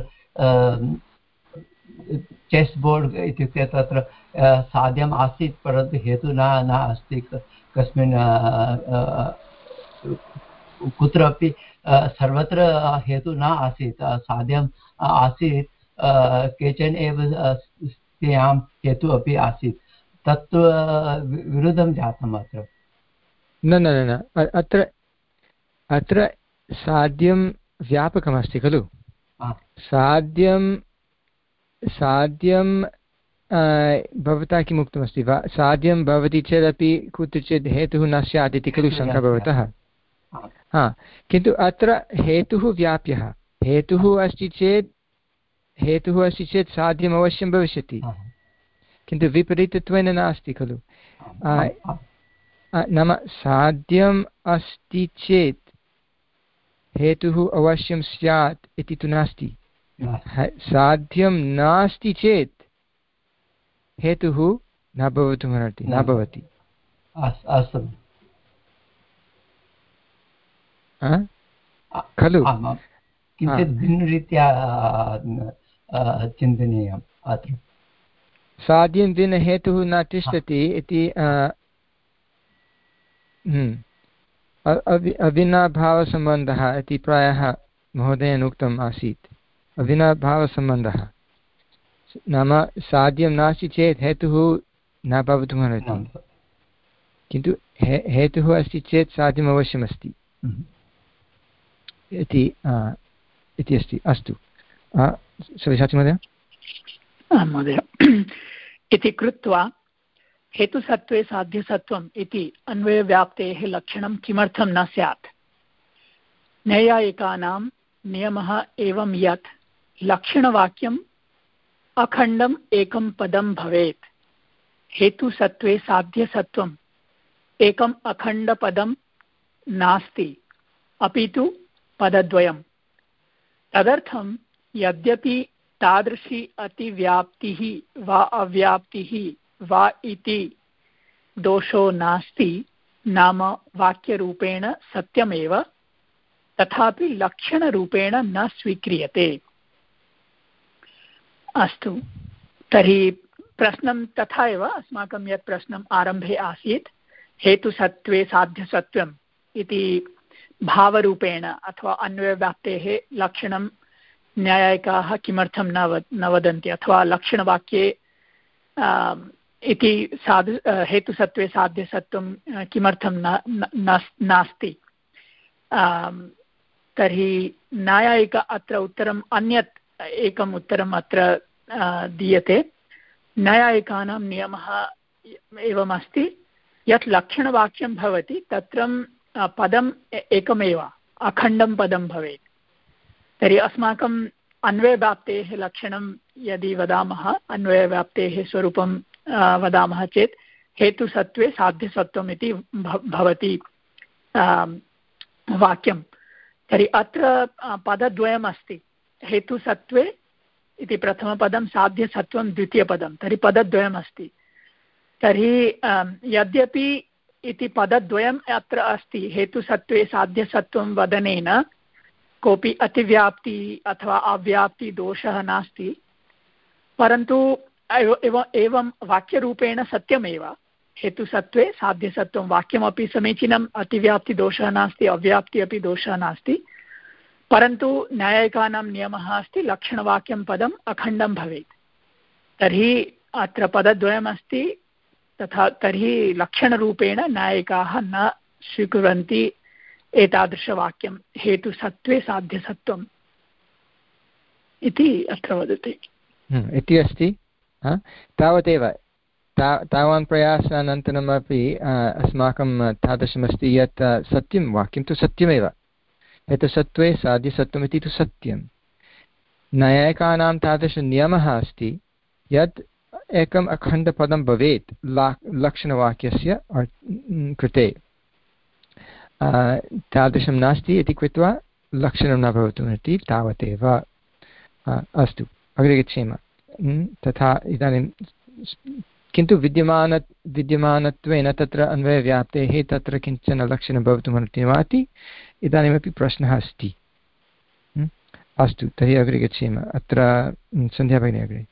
चेस् बोर्ड् इत्युक्ते तत्र साध्यम् आसीत् परन्तु हेतुः न न अस्ति कस्मिन् कुत्रापि सर्वत्र हेतुः न आसीत्, साध्यम् आसीत्, केचन एव तेषां हेतुः अपि आसीत्, तत्तु विरुद्धं जातम् अत्र। न न न अत्र अत्र साध्यं व्यापकमस्ति खलु। साध्यं साध्यं भवता किम् उक्तमस्ति वा? साध्यं भवति चेदपि कुत्रचित् हेतुः न स्यात् इति खलु शङ्का भवतः। हा, किन्तु अत्र हेतुः व्याप्यः। हेतुः अस्ति चेत् हेतुः अस्ति चेत् साध्यम् अवश्यं भविष्यति, किन्तु विपरीतत्वेन नास्ति खलु। नाम साध्यम् अस्ति चेत् हेतुः अवश्यं स्यात् इति तु नास्ति। साध्यं नास्ति चेत् हेतुः न भवितुमर्हति, न भवति। अस्तु खलु। किञ्चित् भिन्नरीत्या चिन्तनीयम् अत्र। साध्यं विना हेतुः न तिष्ठति इति अविनाभावसम्बन्धः इति प्रायः महोदयेन उक्तम् आसीत्। अविनाभावसम्बन्धः नाम साध्यं नास्ति चेत् हेतुः न भवितुमर्हति, किन्तु हे हेतुः अस्ति चेत् साध्यम् अवश्यमस्ति इति इति अस्ति। अस्तु, सव्यसाची महोदय। महोदय इति कृत्वा हेतुसत्त्वे साध्यसत्त्वम् इति अन्वयव्याप्तेः लक्षणं किमर्थं न स्यात्? नैयायिकानां नियमः एवं यत् लक्षणवाक्यं अखण्डम् एकं पदं भवेत्। हेतुसत्त्वे साध्यसत्त्वम् एकम् अखण्डपदं नास्ति, अपि तु पदद्वयम्। तदर्थं यद्यपि तादृशी अतिव्याप्तिः वा अव्याप्तिः वा इति दोषो नास्ति, नाम वाक्यरूपेण सत्यमेव, तथापि लक्षणरूपेण न स्वीक्रियते। अस्तु, तर्हि प्रश्नं तथा एव अस्माकं यत् प्रश्नम् आरम्भे आसीत्, हेतुसत्त्वे साध्यसत्त्वम् इति भावरूपेण अथवा अन्वयव्याप्तेः लक्षणं न्यायिकाः किमर्थं न वद न वदन्ति, अथवा लक्षणवाक्ये इति साधु हेतुसत्त्वे साध्यसत्त्वं किमर्थं न नास्ति। तर्हि न्यायिक अत्र उत्तरम् अन्यत् एकम् उत्तरम् अत्र दीयते। न्यायिकानां नियमः एवमस्ति यत् लक्षणवाक्यं भवति तत्र पदम् एकमेव अखण्डं पदं भवेत्। तर्हि अस्माकम् अन्वयव्याप्तेः लक्षणं यदि वदामः, अन्वयव्याप्तेः स्वरूपं वदामः चेत् हेतुसत्त्वे साध्यसत्त्वम् इति भवति वाक्यं। तर्हि अत्र पदद्वयम् अस्ति, हेतुसत्त्वे इति प्रथमपदं, साध्यसत्त्वं द्वितीयपदं, तर्हि पदद्वयम् अस्ति। तर्हि यद्यपि इति पदद्वयम् अत्र अस्ति, हेतुसत्त्वे साध्यसत्त्वं वदनेन कोऽपि अतिव्याप्ति अथवा अव्याप्तिदोषः नास्ति, परन्तु एवं वाक्यरूपेण सत्यमेव, हेतुसत्त्वे साध्यसत्त्वं वाक्यमपि समीचीनम्, अतिव्याप्तिदोषः नास्ति, अव्याप्ति अपि दोषः नास्ति, परन्तु न्यायिकानां नियमः अस्ति लक्षणवाक्यं पदम् अखण्डं भवेत्। तर्हि अत्र पदद्वयमस्ति, तथा तर्हि लक्षणरूपेण न्यायिकाः न स्वीकुर्वन्ति एतादृशवाक्यं हेतुसत्त्वे साध्यसत्त्वम् इति अत्र वदति इति अस्ति। तावदेव ता तावान् प्रयासानन्तरमपि अस्माकं तादृशमस्ति यत् सत्यं वाक्यं तु सत्यमेव, हेतुसत्त्वे साध्यसत्त्वम् इति तु सत्यं। न्यायिकानां तादृशनियमः अस्ति यत् एकम् अखण्डपदं भवेत् लक्षणवाक्यस्य कृते, तादृशं नास्ति इति कृत्वा लक्षणं न भवितुमिति तावदेव। अस्तु, अग्रे गच्छेम। तथा इदानीं किन्तु विद्यमान विद्यमानत्वेन तत्र अन्वयव्याप्तेः तत्र किञ्चन लक्षणं भवितुमर्हति वा इति इदानीमपि प्रश्नः अस्ति। अस्तु, तर्हि अग्रे गच्छेम। अत्र सन्ध्या भगिनी अग्रे।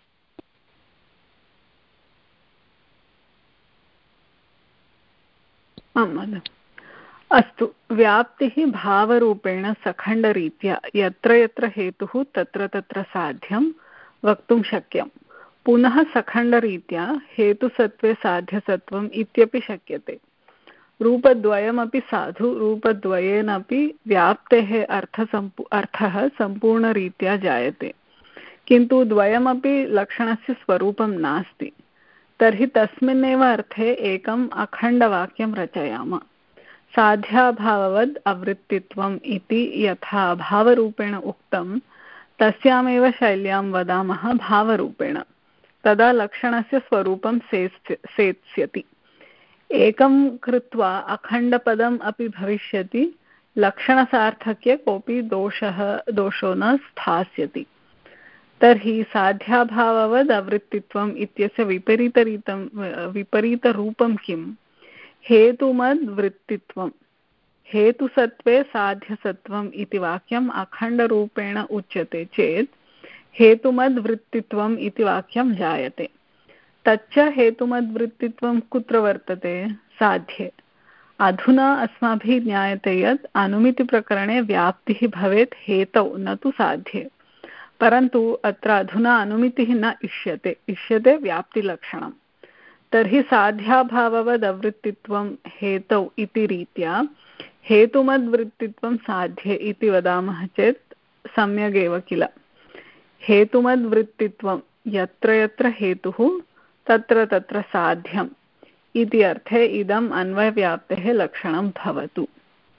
अस्तु, व्याप्तिः भावरूपेण सखण्डरीत्या यत्र यत्र हेतुः तत्र तत्र साध्यं वक्तुं शक्यं। पुनः सखण्डरीत्या हेतुसत्त्वे साध्यसत्त्वम् इत्यपि शक्यते। रूपद्वयमपि साधु, रूपद्वयेनापि व्याप्तेः अर्थसम्पू अर्थः सम्पूर्णरीत्या जायते, किन्तु द्वयमपि लक्षणस्य स्वरूपं नास्ति। तर्हि तस्मिन्नेव अर्थे एकम् अखण्डवाक्यं रचयाम। साध्याभाववद् अवृत्तित्वम् इति यथा भावरूपेण उक्तं, तस्यामेव शैल्यां वदामः भावरूपेण, तदा लक्षणस्य स्वरूपं सेत्स्यति। एकं कृत्वा अखण्डपदम् अपि भविष्यति, लक्षणसार्थक्ये कोऽपि दोषः दोषो न स्थास्यति। तर्हि साध्याभाववद् अवृत्तित्वम् इत्यस्य विपरीतरीतं विपरीतरूपं किम्? हेतुमद्वृत्तित्वम्। हेतुसत्त्वे साध्यसत्त्वम् इति वाक्यम् अखण्डरूपेण उच्यते चेत् हेतुमद्वृत्तित्वम् इति वाक्यं जायते। तच्च हेतुमद्वृत्तित्वं कुत्र वर्तते? साध्ये। अधुना अस्माभिः ज्ञायते यत् अनुमितिप्रकरणे व्याप्तिः भवेत् हेतौ, न तु साध्ये। परन्तु अत्र अधुना अनुमितिः न इष्यते, इष्यते व्याप्तिलक्षणम्। तर्हि साध्याभाववद् अवृत्तित्वं हेतौ इति रीत्या हेतुमद्वृत्तित्वं साध्ये इति वदामः चेत् सम्यगेव किल। हेतुमद्वृत्तित्वं यत्र यत्र हेतुः तत्र तत्र साध्यम् इति अर्थे इदम् अन्वयव्याप्तेः लक्षणं भवतु।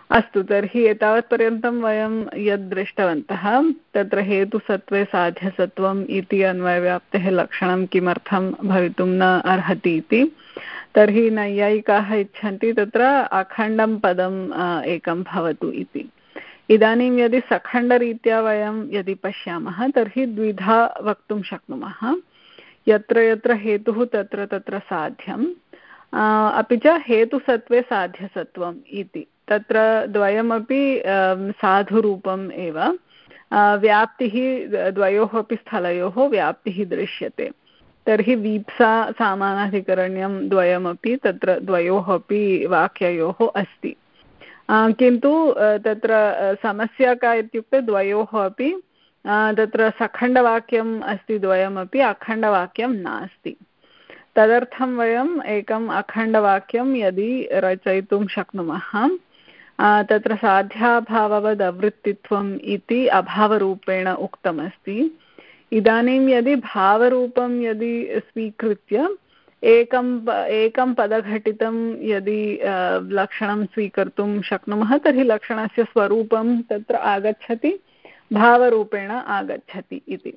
अस्तु, तर्हि एतावत्पर्यन्तं वयं यद् दृष्टवन्तः तत्र हेतुसत्त्वे साध्यसत्त्वम् इति अन्वयव्याप्तेः लक्षणं किमर्थं भवितुं न अर्हति इति। तर्हि नैयायिकाः इच्छन्ति तत्र अखण्डं पदम् एकं भवतु इति। इदानीं यदि सखण्डरीत्या वयं यदि पश्यामः तर्हि द्विधा वक्तुं शक्नुमः। यत्र यत्र हेतुः तत्र तत्र साध्यम्, अपि च हेतुसत्त्वे साध्यसत्त्वम् इति। तत्र द्वयमपि साधुरूपम् एव, व्याप्तिः द्वयोः अपि स्थलयोः व्याप्तिः दृश्यते। तर्हि वीप्सा सामानाधिकरण्यं द्वयमपि तत्र द्वयोः अपि वाक्ययोः अस्ति, किन्तु तत्र समस्या का इत्युक्ते द्वयोः अपि तत्र सखण्डवाक्यम् अस्ति, द्वयमपि अखण्डवाक्यं नास्ति। तदर्थं वयम् एकम् अखण्डवाक्यं यदि रचयितुं शक्नुमः, तत्र साध्याभाववद् अवृत्तित्वम् इति अभावरूपेण उक्तमस्ति। इदानीं यदि भावरूपं यदि स्वीकृत्य एकं एकं पदघटितं यदि लक्षणं स्वीकर्तुं शक्नुमः तर्हि लक्षणस्य स्वरूपं तत्र आगच्छति, भावरूपेण आगच्छति इति।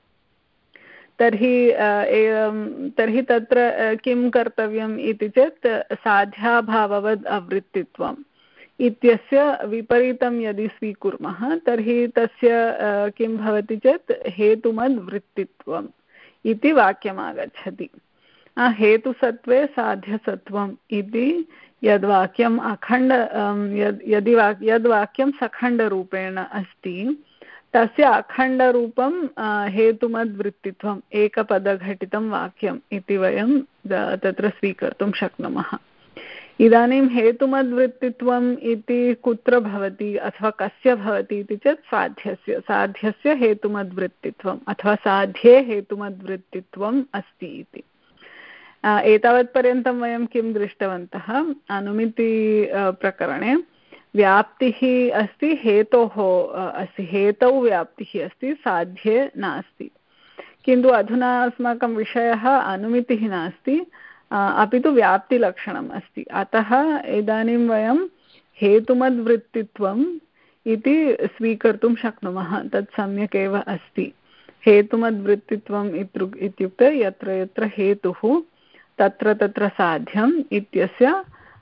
तर्हि तर्हि तत्र किं कर्तव्यम् इति चेत् साध्याभाववद् अवृत्तित्वम् इत्यस्य विपरीतं यदि स्वीकुर्मः तर्हि तस्य किं भवति चेत् हेतुमद् वृत्तित्वम् इति वाक्यम् आगच्छति। हेतुसत्त्वे साध्यसत्त्वम् इति यद्वाक्यम् अखण्ड यदि वाक् यद्वाक्यं सखण्डरूपेण अस्ति तस्य अखण्डरूपं हेतुमद्वृत्तित्वम् एकपदघटितं वाक्यम् इति वयं तत्र स्वीकर्तुं शक्नुमः। इदानीं हेतुमद्वृत्तित्वम् इति कुत्र भवति अथवा कस्य भवति इति चेत् साध्यस्य साध्यस्य हेतुमद्वृत्तित्वम् अथवा साध्ये हेतुमद्वृत्तित्वम् अस्ति इति। एतावत्पर्यन्तं वयं किं दृष्टवन्तः, अनुमिति प्रकरणे व्याप्तिः अस्ति, हेतोः अस्ति, हेतौ व्याप्तिः अस्ति, साध्ये नास्ति। किन्तु अधुना अस्माकं विषयः अनुमितिः नास्ति, अपि तु व्याप्तिलक्षणम् अस्ति। अतः इदानीं वयं हेतुमद्वृत्तित्वम् इति स्वीकर्तुं शक्नुमः, तत् सम्यक् एव अस्ति। हेतुमद्वृत्तित्वम् इत्युक्ते यत्र यत्र हेतुः तत्र तत्र साध्यम् इत्यस्य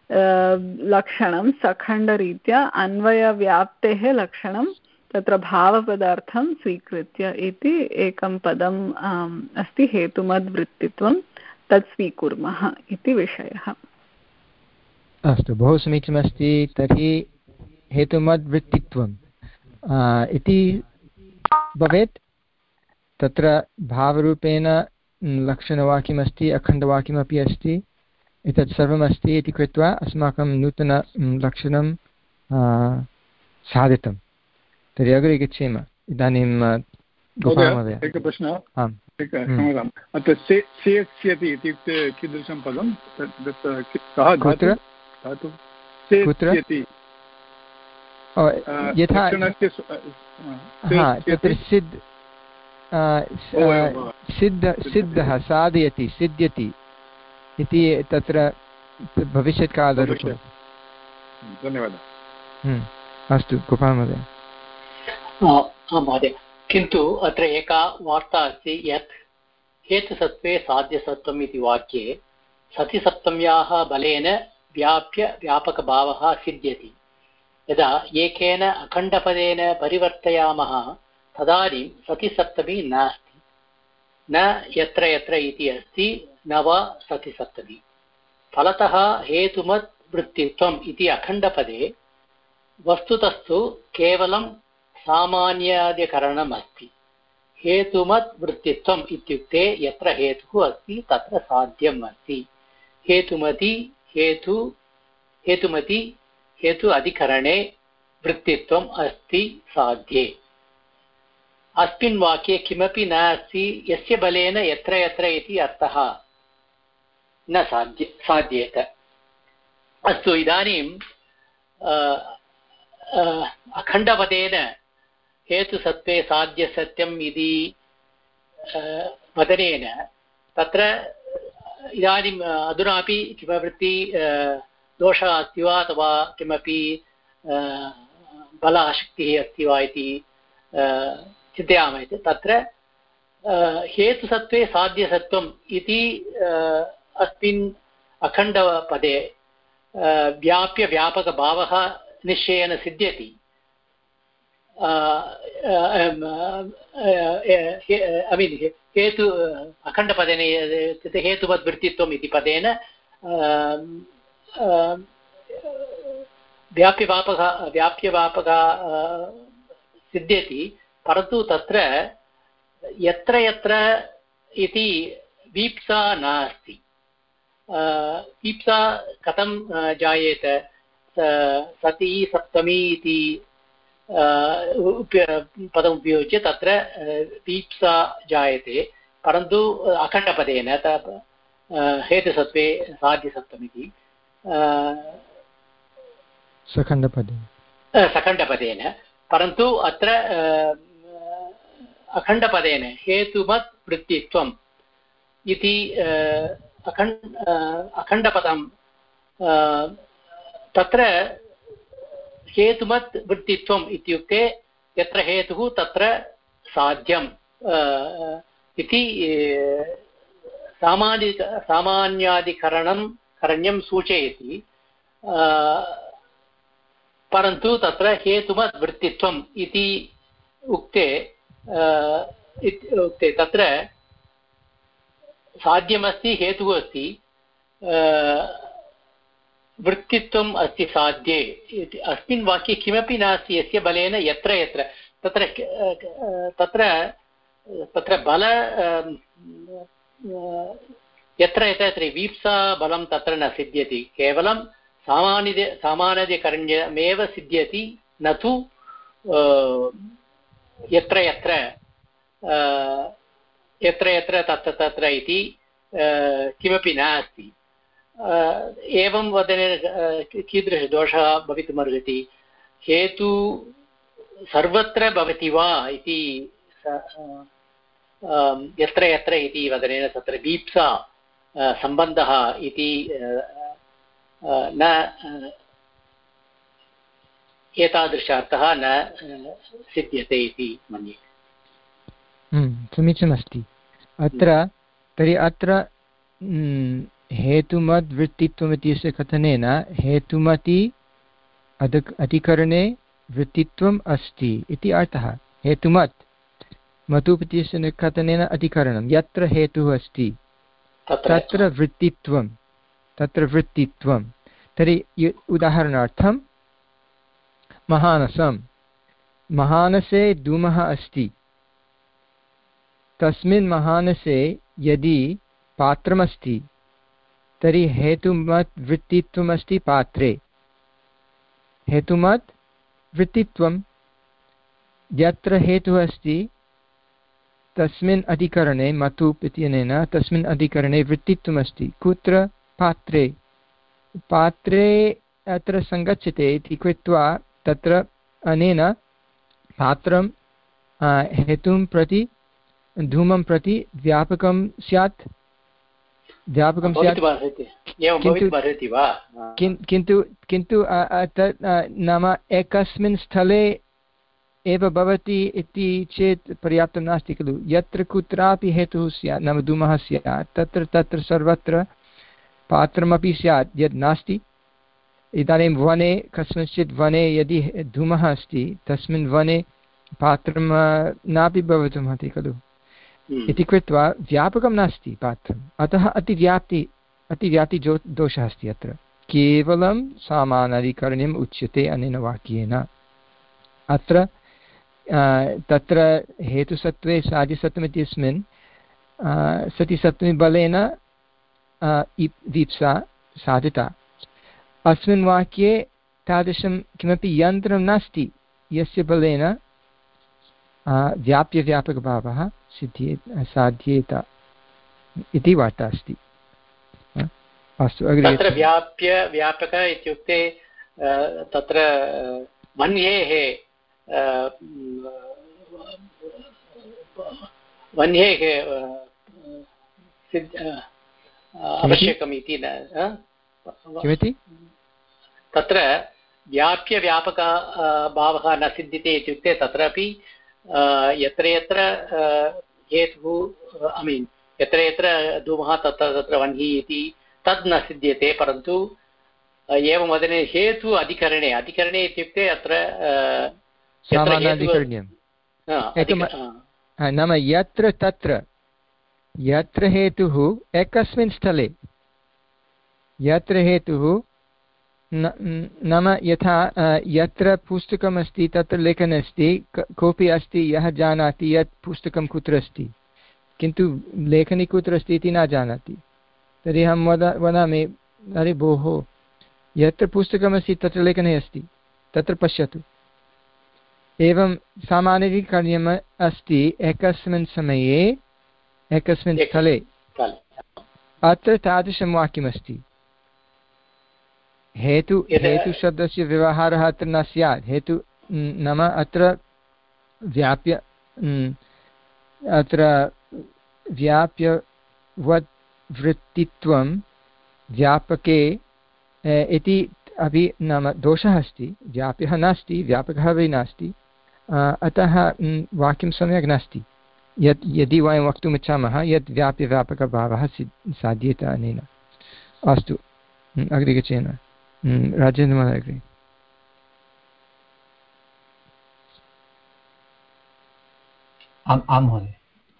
लक्षणं सखण्डरीत्या अन्वयव्याप्तेः लक्षणं तत्र भावपदार्थं स्वीकृत्य इति एकं पदम् अस्ति, हेतुमद्वृत्तित्वं तत् स्वीकुर्मः इति विषयः। अस्तु, बहु समीचीनमस्ति। तर्हि हेतुमद्वृत्तित्वम् इति भवेत्, तत्र भावरूपेण लक्षणवाक्यमस्ति, अखण्डवाक्यमपि अस्ति, एतत् सर्वमस्ति इति कृत्वा अस्माकं नूतन लक्षणं साधितं। तर्हि अग्रे गच्छेम। इदानीं गोपालमहोदय, एकः प्रश्नः। आम्, क्षम्यताम्। अत्र सेत्स्यति इत्युक्ते कीदृशं पदं? कः कुत्र धातुः? सेत्स्यति यथा तत्र सिद्ध सिद्ध सिद्धः साधयति, सिद्ध्यति इति तत्र भविष्यत्कालरूपं। धन्यवादः। अस्तु, गोपालमहोदय। महोदय, किन्तु अत्र एका वार्ता अस्ति यत् हेतुसत्त्वे साध्यसत्त्वम् इति वाक्ये सतिसप्तम्याः बलेन व्याप्य व्यापकभावः सिद्ध्यति। यदा एकेन अखण्डपदेन परिवर्तयामः तदानीं सतिसप्तमी नास्ति, न यत्र यत्र इति अस्ति, न वा सतिसप्तमी। फलतः हेतुमत् वृत्तित्वम् इति अखण्डपदे वस्तुतस्तु केवलं सामान्याधिकरणम् अस्ति। हेतुमत् वृत्तित्वम् इत्युक्ते यत्र हेतुः अस्ति तत्र साध्यम् अस्ति। हेतुमति हेतु हेतुमति हेतु अधिकरणे वृत्तित्वम् अस्ति साध्ये। अस्मिन् वाक्ये किमपि न अस्ति यस्य बलेन यत्र यत्र इति अर्थः न साध्य साध्येत। अस्तु, इदानीं अखण्डपदेन हेतुसत्त्वे साध्यसत्यम् इति वदनेन तत्र इदानीम् अधुनापि किमपि दोषः अस्ति वा अथवा किमपि बल आसक्तिः अस्ति वा इति चिन्तयामः चेत् तत्र हेतुसत्त्वे साध्यसत्त्वम् इति अस्मिन् अखण्डपदे व्याप्यव्यापकभावः निश्चयेन सिद्ध्यति। ऐ मीन् हेतु अखण्डपदेन हेतुवद्वृत्तित्वम् इति पदेन व्याप्यव्यापक व्याप्यव्यापक सिद्ध्यति, परन्तु तत्र यत्र यत्र इति वीप्सा नास्ति। वीप्सा कथं जायेत? सती सप्तमी इति पदम् उपयुज्य तत्र वीप्सा जायते, परन्तु अखण्डपदेन हेतुसत्त्वे साध्यसप्तमिति सखण्डपदेन सखण्डपदेन, परन्तु अत्र अखण्डपदेन हेतुमत् वृत्तित्वम् इति अखण्ड अखण्डपदं तत्र हेतुमत् वृत्तित्वम् इत्युक्ते यत्र हेतुः तत्र साध्यम् इति सामान्य सामान्याधिकरणं करण्यं सूचयति, परन्तु तत्र हेतुमत् वृत्तित्वम् इति उक्ते उक्ते तत्र साध्यमस्ति, हेतुः अस्ति, वृत्तित्वम् अस्ति साध्ये। अस्मिन् वाक्ये किमपि नास्ति यस्य बलेन यत्र यत्र तत्र तत्र तत्र बल यत्र यत्र यत्र वीप्सा बलं तत्र न सिद्ध्यति, केवलं सामान्य सामान्यकरण्यमेव सिद्ध्यति, न तु यत्र यत्र यत्र यत्र तत्र तत्र इति किमपि नास्ति। एवं वदनेन कीदृशदोषः भवितुमर्हति? हेतु सर्वत्र भवति वा इति यत्र यत्र इति वदनेन तत्र वीप्सा सम्बन्धः इति न एतादृशार्थः न सिद्ध्यते इति मन्ये। समीचीनमस्ति। अत्र तर्हि अत्र हेतुमद्वृत्तित्वम् इत्यस्य कथनेन हेतुमति अधिक अधिकरणे वृत्तित्वम् अस्ति इति अर्थः। हेतुमत् मतुप् इत्यस्य कथनेन अधिकरणं यत्र हेतुः अस्ति तत्र वृत्तित्वं तत्र वृत्तित्वं। तर्हि उदाहरणार्थं महानसं, महानसे धूमः अस्ति, तस्मिन् महानसे यदि पात्रमस्ति तर्हि हेतुमत् वृत्तित्वमस्ति पात्रे। हेतुमत् वृत्तित्वं यत्र हेतुः अस्ति तस्मिन् अधिकरणे मतुप् इत्यनेन तस्मिन् अधिकरणे वृत्तित्वमस्ति। कुत्र? पात्रे। पात्रे अत्र सङ्गच्छते इति कृत्वा तत्र अनेन पात्रं हेतुं प्रति धूमं प्रति व्यापकं स्यात् व्यापकं स्यात् किन्तु किन्तु नाम एकस्मिन् स्थले एव भवति इति चेत् पर्याप्तं नास्ति खलु। यत्र कुत्रापि हेतुः स्यात् नाम धूमः स्यात् तत्र तत्र सर्वत्र पात्रमपि स्यात्। यद् नास्ति, इदानीं वने कस्मिंश्चित् वने यदि धूमः अस्ति तस्मिन् वने पात्रं नापि भवितुमर्हति खलु। इति कृत्वा व्यापकं नास्ति पात्रम्, अतः अतिव्याप्ति अतिव्याप्ति जो दोषः अस्ति अत्र। केवलं सामानाधिकरण्यम् उच्यते अनेन वाक्येन। अत्र तत्र हेतुसत्त्वे साध्यसत्त्वम् इत्यस्मिन् सतिसप्तमी बलेन वीप्सा साधिता। अस्मिन् वाक्ये तादृशं किमपि यन्त्रं नास्ति यस्य बलेन व्याप्यव्यापकभावः सिद्ध्येत साध्येत इति वार्ता अस्ति। अस्तु, अग्रे। तत्र व्याप्य व्यापक इत्युक्ते तत्र वह्नेः वह्नेः आवश्यकम् इति न किमिति? तत्र व्याप्य व्यापक भावः न सिद्ध्यते इत्युक्ते तत्रापि यत्र यत्र हेतुः ऐ मीन् यत्र यत्र धूमः तत्र तत्र वह्निः इति तद् न सिद्ध्यते परन्तु एवं वदने हेतु अधिकरणे अधिकरणे इत्युक्ते अत्र नाम यत्र तत्र यत्र हेतुः एकस्मिन् स्थले यत्र हेतुः नाम यथा यत्र पुस्तकमस्ति तत्र लेखनमस्ति कोऽपि अस्ति यः जानाति यत् पुस्तकं कुत्र अस्ति किन्तु लेखनी कुत्र अस्ति इति न जानाति तर्हि अहं वद वदामि अरे भोः यत्र पुस्तकमस्ति तत्र लेखनी अस्ति तत्र पश्यतु एवं सामान्यकार्यम् अस्ति एकस्मिन् समये एकस्मिन् स्थले अत्र तादृशं वाक्यमस्ति हेतु हेतुशब्दस्य व्यवहारः अत्र न स्यात् हेतु नाम अत्र व्याप्य अत्र व्याप्यवत् वृत्तित्वं व्यापके इति अपि नाम दोषः अस्ति व्याप्यः नास्ति व्यापकः अपि नास्ति अतः वाक्यं सम्यक् नास्ति यत् यदि वयं वक्तुम् इच्छामः यत् व्याप्यव्यापकभावः साध्येत अनेन अस्तु अग्रे गच्छेन राजेन्द्रमहोदय अग्रे आम् आं महोदय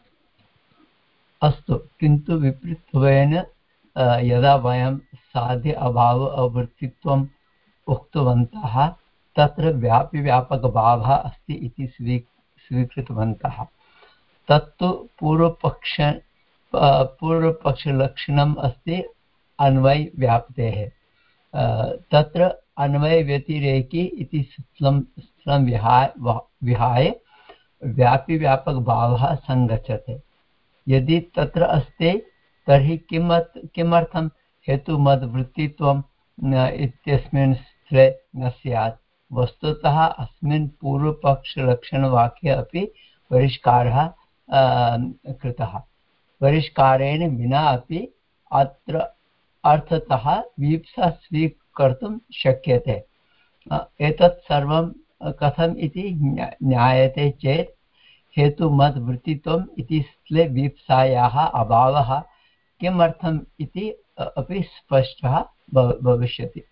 अस्तु किन्तु विपरीतत्वेन यदा वयं साध्य अभाव अवृत्तित्वम् उक्तवन्तः तत्र व्याप्यव्यापकभावः अस्ति इति स्वी स्वीकृतवन्तः तत्तु पूर्वपक्ष पूर्वपक्षलक्षणम् अस्ति अन्वयव्याप्तेः तत्र अन्वयव्यतिरेकी इति सूत्रं विहाय विहाय व्याप्यव्यापकभावः सङ्गच्छते यदि तत्र अस्ति तर्हि किमत् किमर्थं हेतुमद्वृत्तित्वम् इत्यस्मिन् स्थिरे न स्यात् वस्तुतः अस्मिन् पूर्वपक्षलक्षणवाक्ये अपि परिष्कारः कृतः परिष्कारेण विना अपि अत्र अर्थतः वीप्सा स्वीकर्तुं शक्यते एतत् सर्वं कथम् इति ज्ञायते चेत् हेतुमद्वृत्तित्वम् इति स्थले वीप्सायाः अभावः किमर्थम् इति अपि स्पष्टः भविष्यति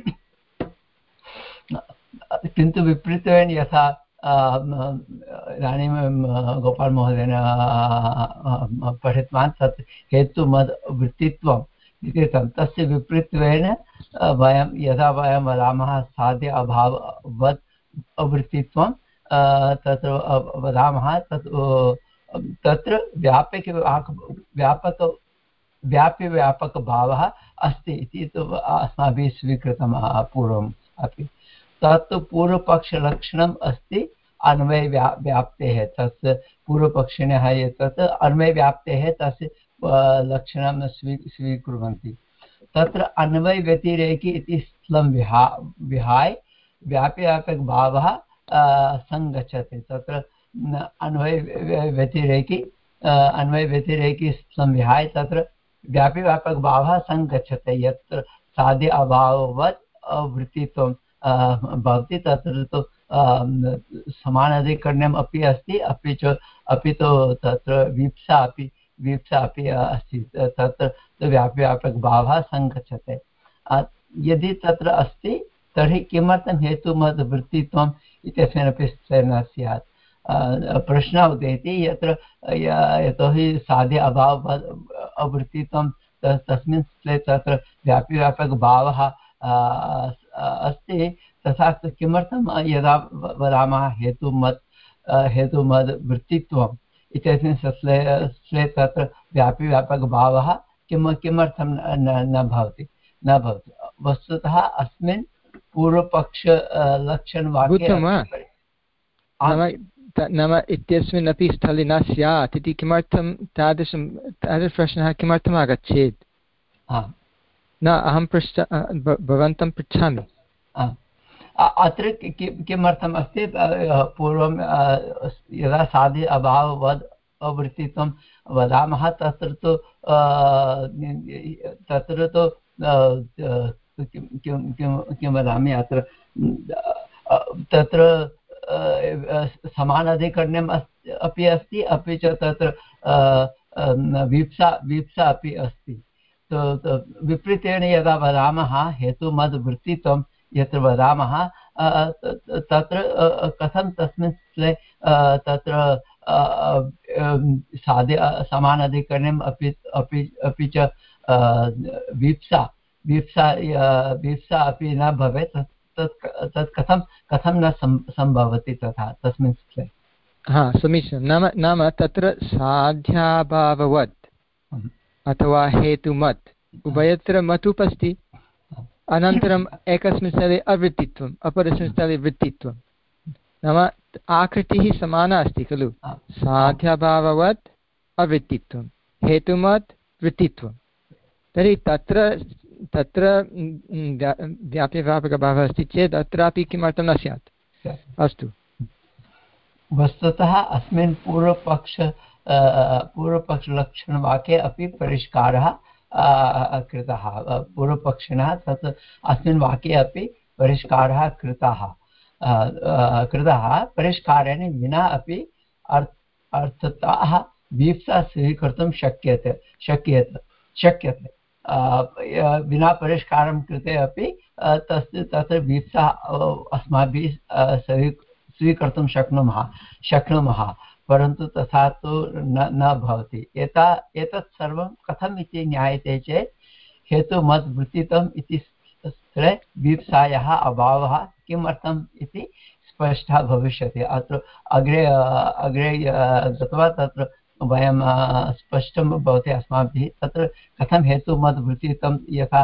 किन्तु विपरीतेन यथा इदानीं गोपालमहोदयेन पठितवान् तत् हेतुमद्वृत्तित्वम् इति तस्य विपरीतेन वयं यदा वयं वदामः साध्य अभाववत् अवृत्तित्वं तत्र वदामः तत् तत्र व्यापक व्यापक व्याप्यव्यापकभावः अस्ति इति तु अस्माभिः स्वीकृतं पूर्वम् अपि तत्तु पूर्वपक्षलक्षणम् अस्ति अन्वयव्या व्याप्तेः तस्य पूर्वपक्षिणः एतत् अन्वयव्याप्तेः तस्य लक्षणं स्वी स्वीकुर्वन्ति तत्र अन्वयव्यतिरेकी इति स्थलं विहा विहाय व्याप्यव्यापकभावः सङ्गच्छति तत्र अन्वयव्यतिरेकी अन्वयव्यतिरेकी स्थलं विहाय तत्र व्याप्यव्यापकभावः सङ्गच्छते यत्र साध्य अभाववत् अवृत्तित्वं भवति तत्र तु समानाधिकरण्यम् अपि अस्ति अपि च अपि तु तत्र वीप्सा अपि वीप्सा अपि अस्ति तत्र व्याप्यव्यापकभावः सङ्गच्छते यदि तत्र अस्ति तर्हि किमर्थं हेतुमद्वृत्तित्वम् इत्यस्मिन्नपि स्थिरे न स्यात् प्रश्नः उदेति यत्र यतोहि साध्य अभाव अवृत्तित्वं तस्मिन् स्थले तत्र व्याप्यव्यापकभावः अस्ति तथा किमर्थं यदा वदामः हेतुमत् हेतुमद्वृत्तित्वम् इत्यस्मिन् स्थले स्थले तत्र व्याप्यव्यापकभावः किं किमर्थं न भवति न भवति वस्तुतः अस्मिन् पूर्वपक्ष लक्षणवाक्ये नाम इत्यस्मिन् अपि स्थले न स्यात् इति किमर्थं तादृशं तादृशप्रश्नः किमर्थम् आगच्छेत् न अहं पृष्ठ भवन्तं पृच्छामि अत्र किमर्थम् अस्ति पूर्वं यदा साध्य अभाववद् अवृत्तित्वं वदामः तत्र तु तत्र तु किं किं किं किं वदामि अत्र तत्र समानाधिकरण्यम् अपि अस्ति, अपि च तत्र विप्सा विप्सा अपि अस्ति। विपरीतेन यदा वदामः हेतुमद्वृत्तित्वं यत्र वदामः तत्र कथं तस्मिन् स्थले तत्र साध्य समानाधिकरणम् अपि अपि अपि च विप्सा विप्सा विप्सा अपि न भवेत्, तत् तत् कथं कथं न सम्भवति तथा तस्मिन् स्थले? हा, समीचीनं। नाम नाम तत्र साध्याभाववत् अथवा हेतुमत् उभयत्र मतुप् अस्ति, अनन्तरम् एकस्मिन् स्थले अवृत्तित्वम्, अपरस्मिन् स्थले वृत्तित्वं। नाम आकृतिः समाना अस्ति खलु, साध्याभाववत् अवृत्तित्वं, हेतुमत् वृत्तित्वं। तर्हि तत्र तत्र व्याप्यव्यापकभावः अस्ति चेत् अत्रापि किमर्थं न स्यात्? अस्तु, वस्तुतः अस्मिन् पूर्वपक्ष पूर्वपक्षलक्षणवाक्ये अपि परिष्कारः कृतः। पूर्वपक्षिणः तत् अस्मिन् वाक्ये अपि परिष्कारः कृतः कृतः परिष्कारेण विना अपि अर्थतः वीप्सा स्वीकर्तुं शक्यते शक्यते शक्यते विना परिष्कारं कृते अपि तस्य तत्र वीप्सा अस्माभिः स्वीकर्तुं शक्नुमः शक्नुमः परन्तु तथा तु न न भवति। एता एतत् सर्वं कथम् इति ज्ञायते चेत् हेतुमद्वृत्तित्वम् इति स्थले वीप्सायाः अभावः किमर्थम् इति स्पष्टः भविष्यति। अत्र अग्रे अग्रे गत्वा तत्र वयं स्पष्टं भवति अस्माभिः तत्र कथं हेतुमद्वृत्तित्वं यथा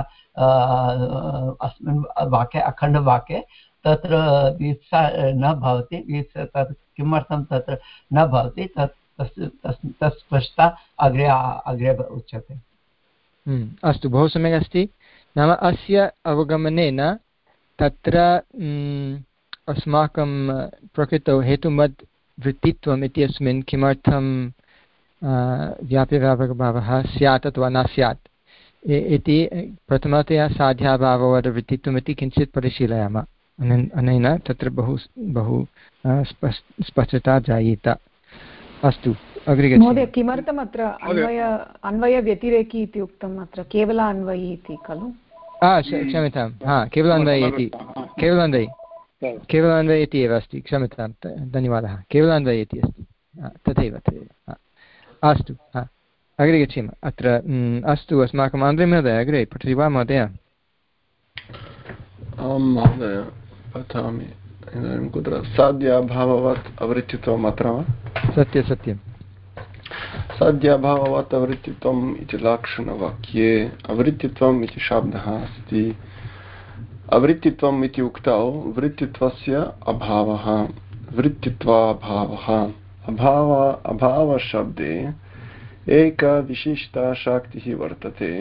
अस्मिन् वाक्ये अखण्डवाक्ये तत्र वीप्सा न भवति, वीप्सा तत् किमर्थं तत्र न भवति तत् तत् स्पष्टता अग्रे अग्रे उच्यते। अस्तु, बहु सम्यक् अस्ति। नाम अस्य अवगमनेन तत्र अस्माकं प्रकृतौ हेतुमद् वृत्तित्वम् इत्यस्मिन् किमर्थं व्याप्यव्यापकभावः स्यात् अथवा न स्यात् इति प्रथमतया साध्याभाववद्वृत्तित्वम् इति किञ्चित् परिशीलयामः। अनेन तत्र बहु बहु स्पष्टता जायेत। अस्तु, अग्रे गच्छामः। महोदय, किमर्थम् अत्र अन्वय अन्वयव्यतिरेकी इति उक्तम्? अत्र केवल अन्वयी इति खलु? क्षम्यतां, हा, केवल अन्वयी इति केवल अन्वयी केवल अन्वयी इति एव अस्ति। क्षम्यतां, धन्यवादः। केवल अन्वयी इति अस्ति, तथैव तथैव। अस्तु, हा, अग्रे गच्छेम। अत्र अस्तु, अस्माकम् आन्द्रे महोदय अग्रे पठति वा महोदय? आं महोदय, पठामि। इदानीं कुत्र साध्याभाववत् अवृत्तित्वम् अत्र वा? सत्यं सत्यं। साध्याभाववत् अवृत्तित्वम् इति लक्षणवाक्ये अवृत्तित्वम् इति शब्दः अस्ति। अवृत्तित्वम् इति उक्तौ वृत्तित्वस्य अभावः, वृत्तित्वाभावः। अभाव अभावशब्दे एका विशिष्टा शक्तिः वर्तते,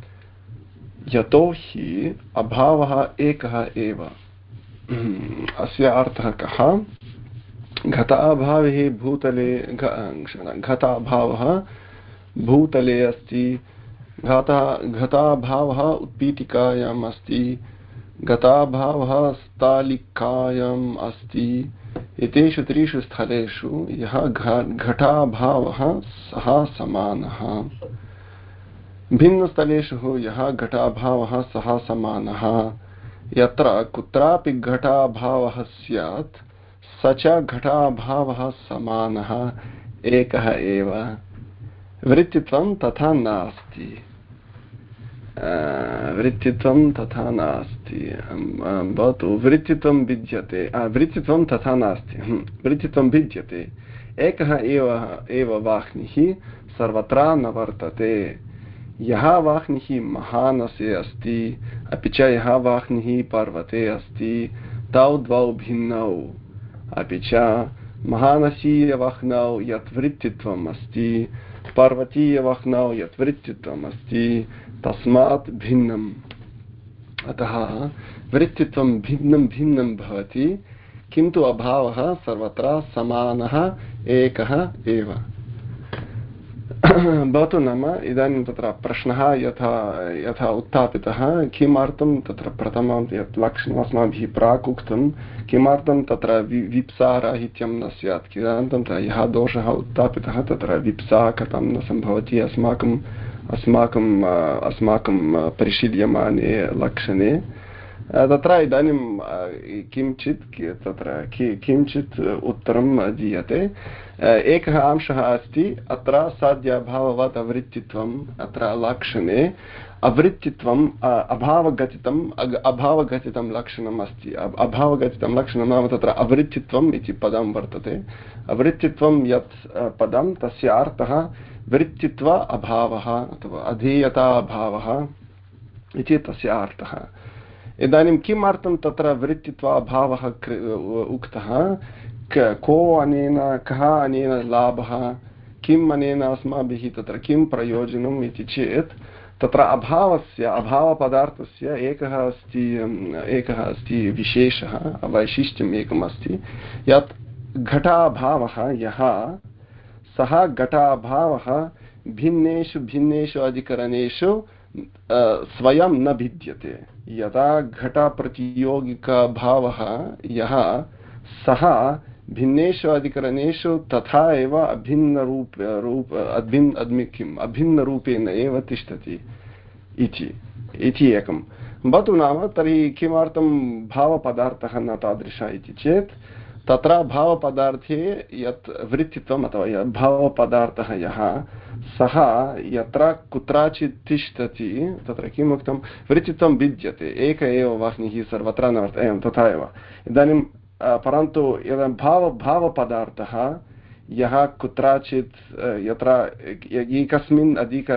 यतोहि अभावः एकः एव। अस्य अर्थः कः? घटाभावे भूतले घटाभावः भूतले अस्ति, घटा घटाभावः उत्पीठिकायाम् अस्ति, घटाभावः स्थालिकायाम् अस्ति। एतेषु त्रिषु स्थलेषु यः घटाभावः सः समानः। भिन्नस्थलेषु यः घटाभावः सः समानः। यत्र कुत्रापि घटाभावः स्यात् स च घटाभावः समानः एकः एव। वृत्तित्वं तथा नास्ति, वृत्तित्वं तथा नास्ति भवतु वृत्तित्वं भिद्यते वृत्तित्वं तथा नास्ति वृत्तित्वं भिद्यते। एकः एव एव वाह्निः सर्वत्र न वर्तते। यः वाह्निः महानसे अस्ति अपि च यः वाह्निः पर्वते अस्ति, तौ द्वौ भिन्नौ। अपि च महानसीयवाह्नौ यत् वृत्तित्वम् अस्ति, पर्वतीयवाह्नौ यत् वृत्तित्वम् अस्ति, तस्मात् भिन्नम्। अतः वृत्तित्वं भिन्नं भिन्नं भवति, किन्तु अभावः सर्वत्र समानः एकः एव। भवतु नाम इदानीं तत्र प्रश्नः यथा यथा उत्थापितः किमर्थं तत्र प्रथमं यत् लक्षणम् अस्माभिः प्राक् उक्तं किमर्थं तत्र वि विप्साराहित्यं न स्यात् किमर्थं यः दोषः उत्थापितः तत्र विप्सा कथं न सम्भवति अस्माकम् अस्माकम् अस्माकं परिशील्यमाने लक्षणे तत्र इदानीं किञ्चित् तत्र किञ्चित् उत्तरं दीयते। एकः अंशः अस्ति अत्र साध्याभाववत् अवृत्तित्वम् अत्र लक्षणे अवृत्तित्वम् अभावगतितम् अभावगतितं लक्षणम् अस्ति। अभावगतितं लक्षणं नाम तत्र अवृत्तित्वम् इति पदं वर्तते। अवृत्तित्वं यत् पदं तस्य अर्थः वृत्तित्व अभावः अथवा अधीयता अभावः इति तस्य अर्थः। इदानीं किमर्थं तत्र वृत्तित्वाभावः उक्तः को अनेन कः अनेन लाभः किम् अनेन अस्माभिः तत्र किं प्रयोजनम् इति चेत् तत्र अभावस्य अभावपदार्थस्य एकः अस्ति एकः अस्ति विशेषः वैशिष्ट्यम् एकम् अस्ति यत् घटाभावः यः सः घटाभावः भिन्नेषु भिन्नेषु अधिकरणेषु स्वयं न भिद्यते। यदा घटप्रतियोगिकभावः यः सः भिन्नेषु अधिकरणेषु तथा एव अभिन्नरूप रूप अभिन्न अद्मि किम् अभिन्नरूपेण एव तिष्ठति इति इति एकं भवतु। नाम तर्हि किमर्थं भावपदार्थः न तादृशः इति चेत् तत्र भावपदार्थे यत् वृत्तित्वम् अथवा भावपदार्थः यः सः यत्र कुत्रचित् तिष्ठति तत्र किम् उक्तं वृत्तित्वं भिद्यते एक एव वाह्निः सर्वत्र न वर्तते एवं तथा एव। इदानीं परन्तु यदा भाव भावपदार्थः यः कुत्रचित् यत्र एकस्मिन् अधिकर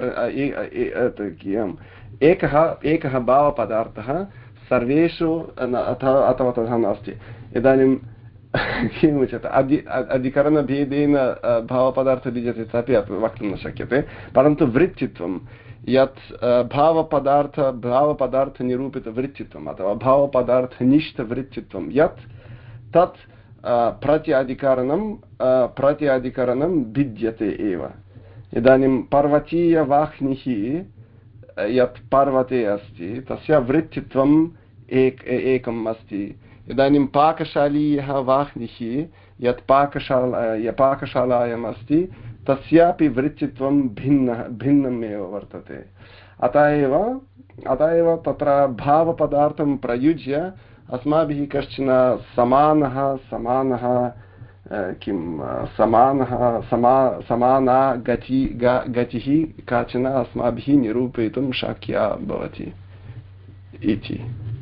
एकः एकः भावपदार्थः सर्वेषु अथवा अथवा तथा नास्ति। इदानीं किम् उच्यते अधि अधिकरणभेदेन भावपदार्थः भिद्यते तदपि वक्तुं न शक्यते। परन्तु वृत्तित्वं यत् भावपदार्थ भावपदार्थनिरूपितवृत्तित्वम् अथवा भावपदार्थनिष्ठवृत्तित्वं यत् तत् प्रत्याधिकरणं प्रत्याधिकरणं भिद्यते एव। इदानीं पर्वतीयवाह्निः यत् पर्वते अस्ति तस्य वृत्तित्वम् एक एकम् अस्ति। इदानीं पाकशालीयः वाह्निः यत् पाकशाला पाकशालायाम् अस्ति तस्यापि वृत्तित्वं भिन्नः भिन्नमेव वर्तते। अतः एव अतः एव तत्र भावपदार्थं प्रयुज्य अस्माभिः कश्चन समानः समानः किं समानः समा समाना गति गतिः काचन अस्माभिः निरूपयितुं शक्या भवति इति।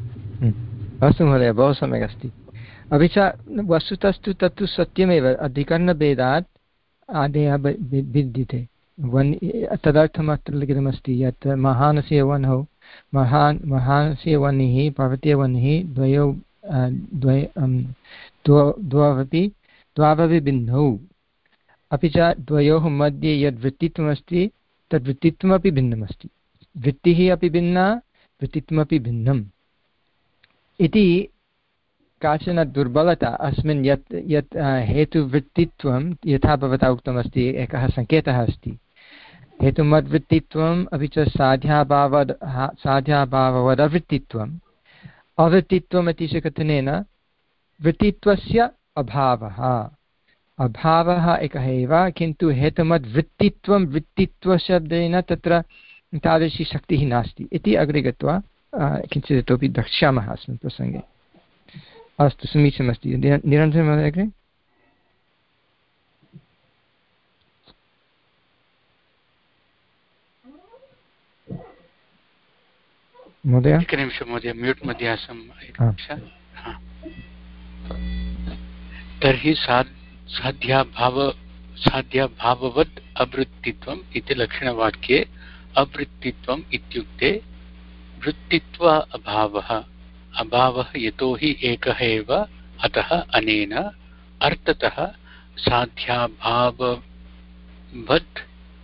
अस्तु महोदय, बहु सम्यक् अस्ति। अपि च वस्तुतस्तु तत्तु सत्यमेव अधिकरणभेदात् आदेयः भिद्यते। वन् तदर्थम् अत्र लिखितमस्ति यत् महानस्य वह्नौ महान् महानस्य वह्निः पर्वतीयवह्निः द्वयो द्वय द्वावपि द्वावपि भिन्नौ। अपि च द्वयोः मध्ये यद् वृत्तित्वमस्ति तद् वृत्तित्वमपि भिन्नमस्ति। वृत्तिः अपि भिन्ना वृत्तित्वमपि भिन्नम् इति काचन दुर्बलता अस्मिन् यत् यत् हेतुवृत्तित्वं यथा भवता उक्तमस्ति एकः सङ्केतः अस्ति। हेतुमद्वृत्तित्वम् अपि च साध्याभावद् साध्याभाववदवृत्तित्वम् अवृत्तित्वम् इति कथनेन वृत्तित्वस्य अभावः अभावः एकः एव, किन्तु हेतुमद्वृत्तित्वं वृत्तित्वशब्देन तत्र तादृशी शक्तिः नास्ति इति अग्रे गत्वा किञ्चित् इतोपि द्रक्ष्यामः अस्मिन् प्रसङ्गे। अस्तु, समीचीनमस्ति। निरञ्जन महोदय अग्रे। महोदय एकनिमिषं महोदय, म्यूट् मध्ये आसम्। तर्हि साध्याभाव साध्याभाववत् अवृत्तित्वम् इति लक्षणवाक्ये अवृत्तित्वम् इत्युक्ते वृत्तित्व अभावः अभावः यतोहि एकः एव, अतः अनेन अर्थतः साध्याभाववत्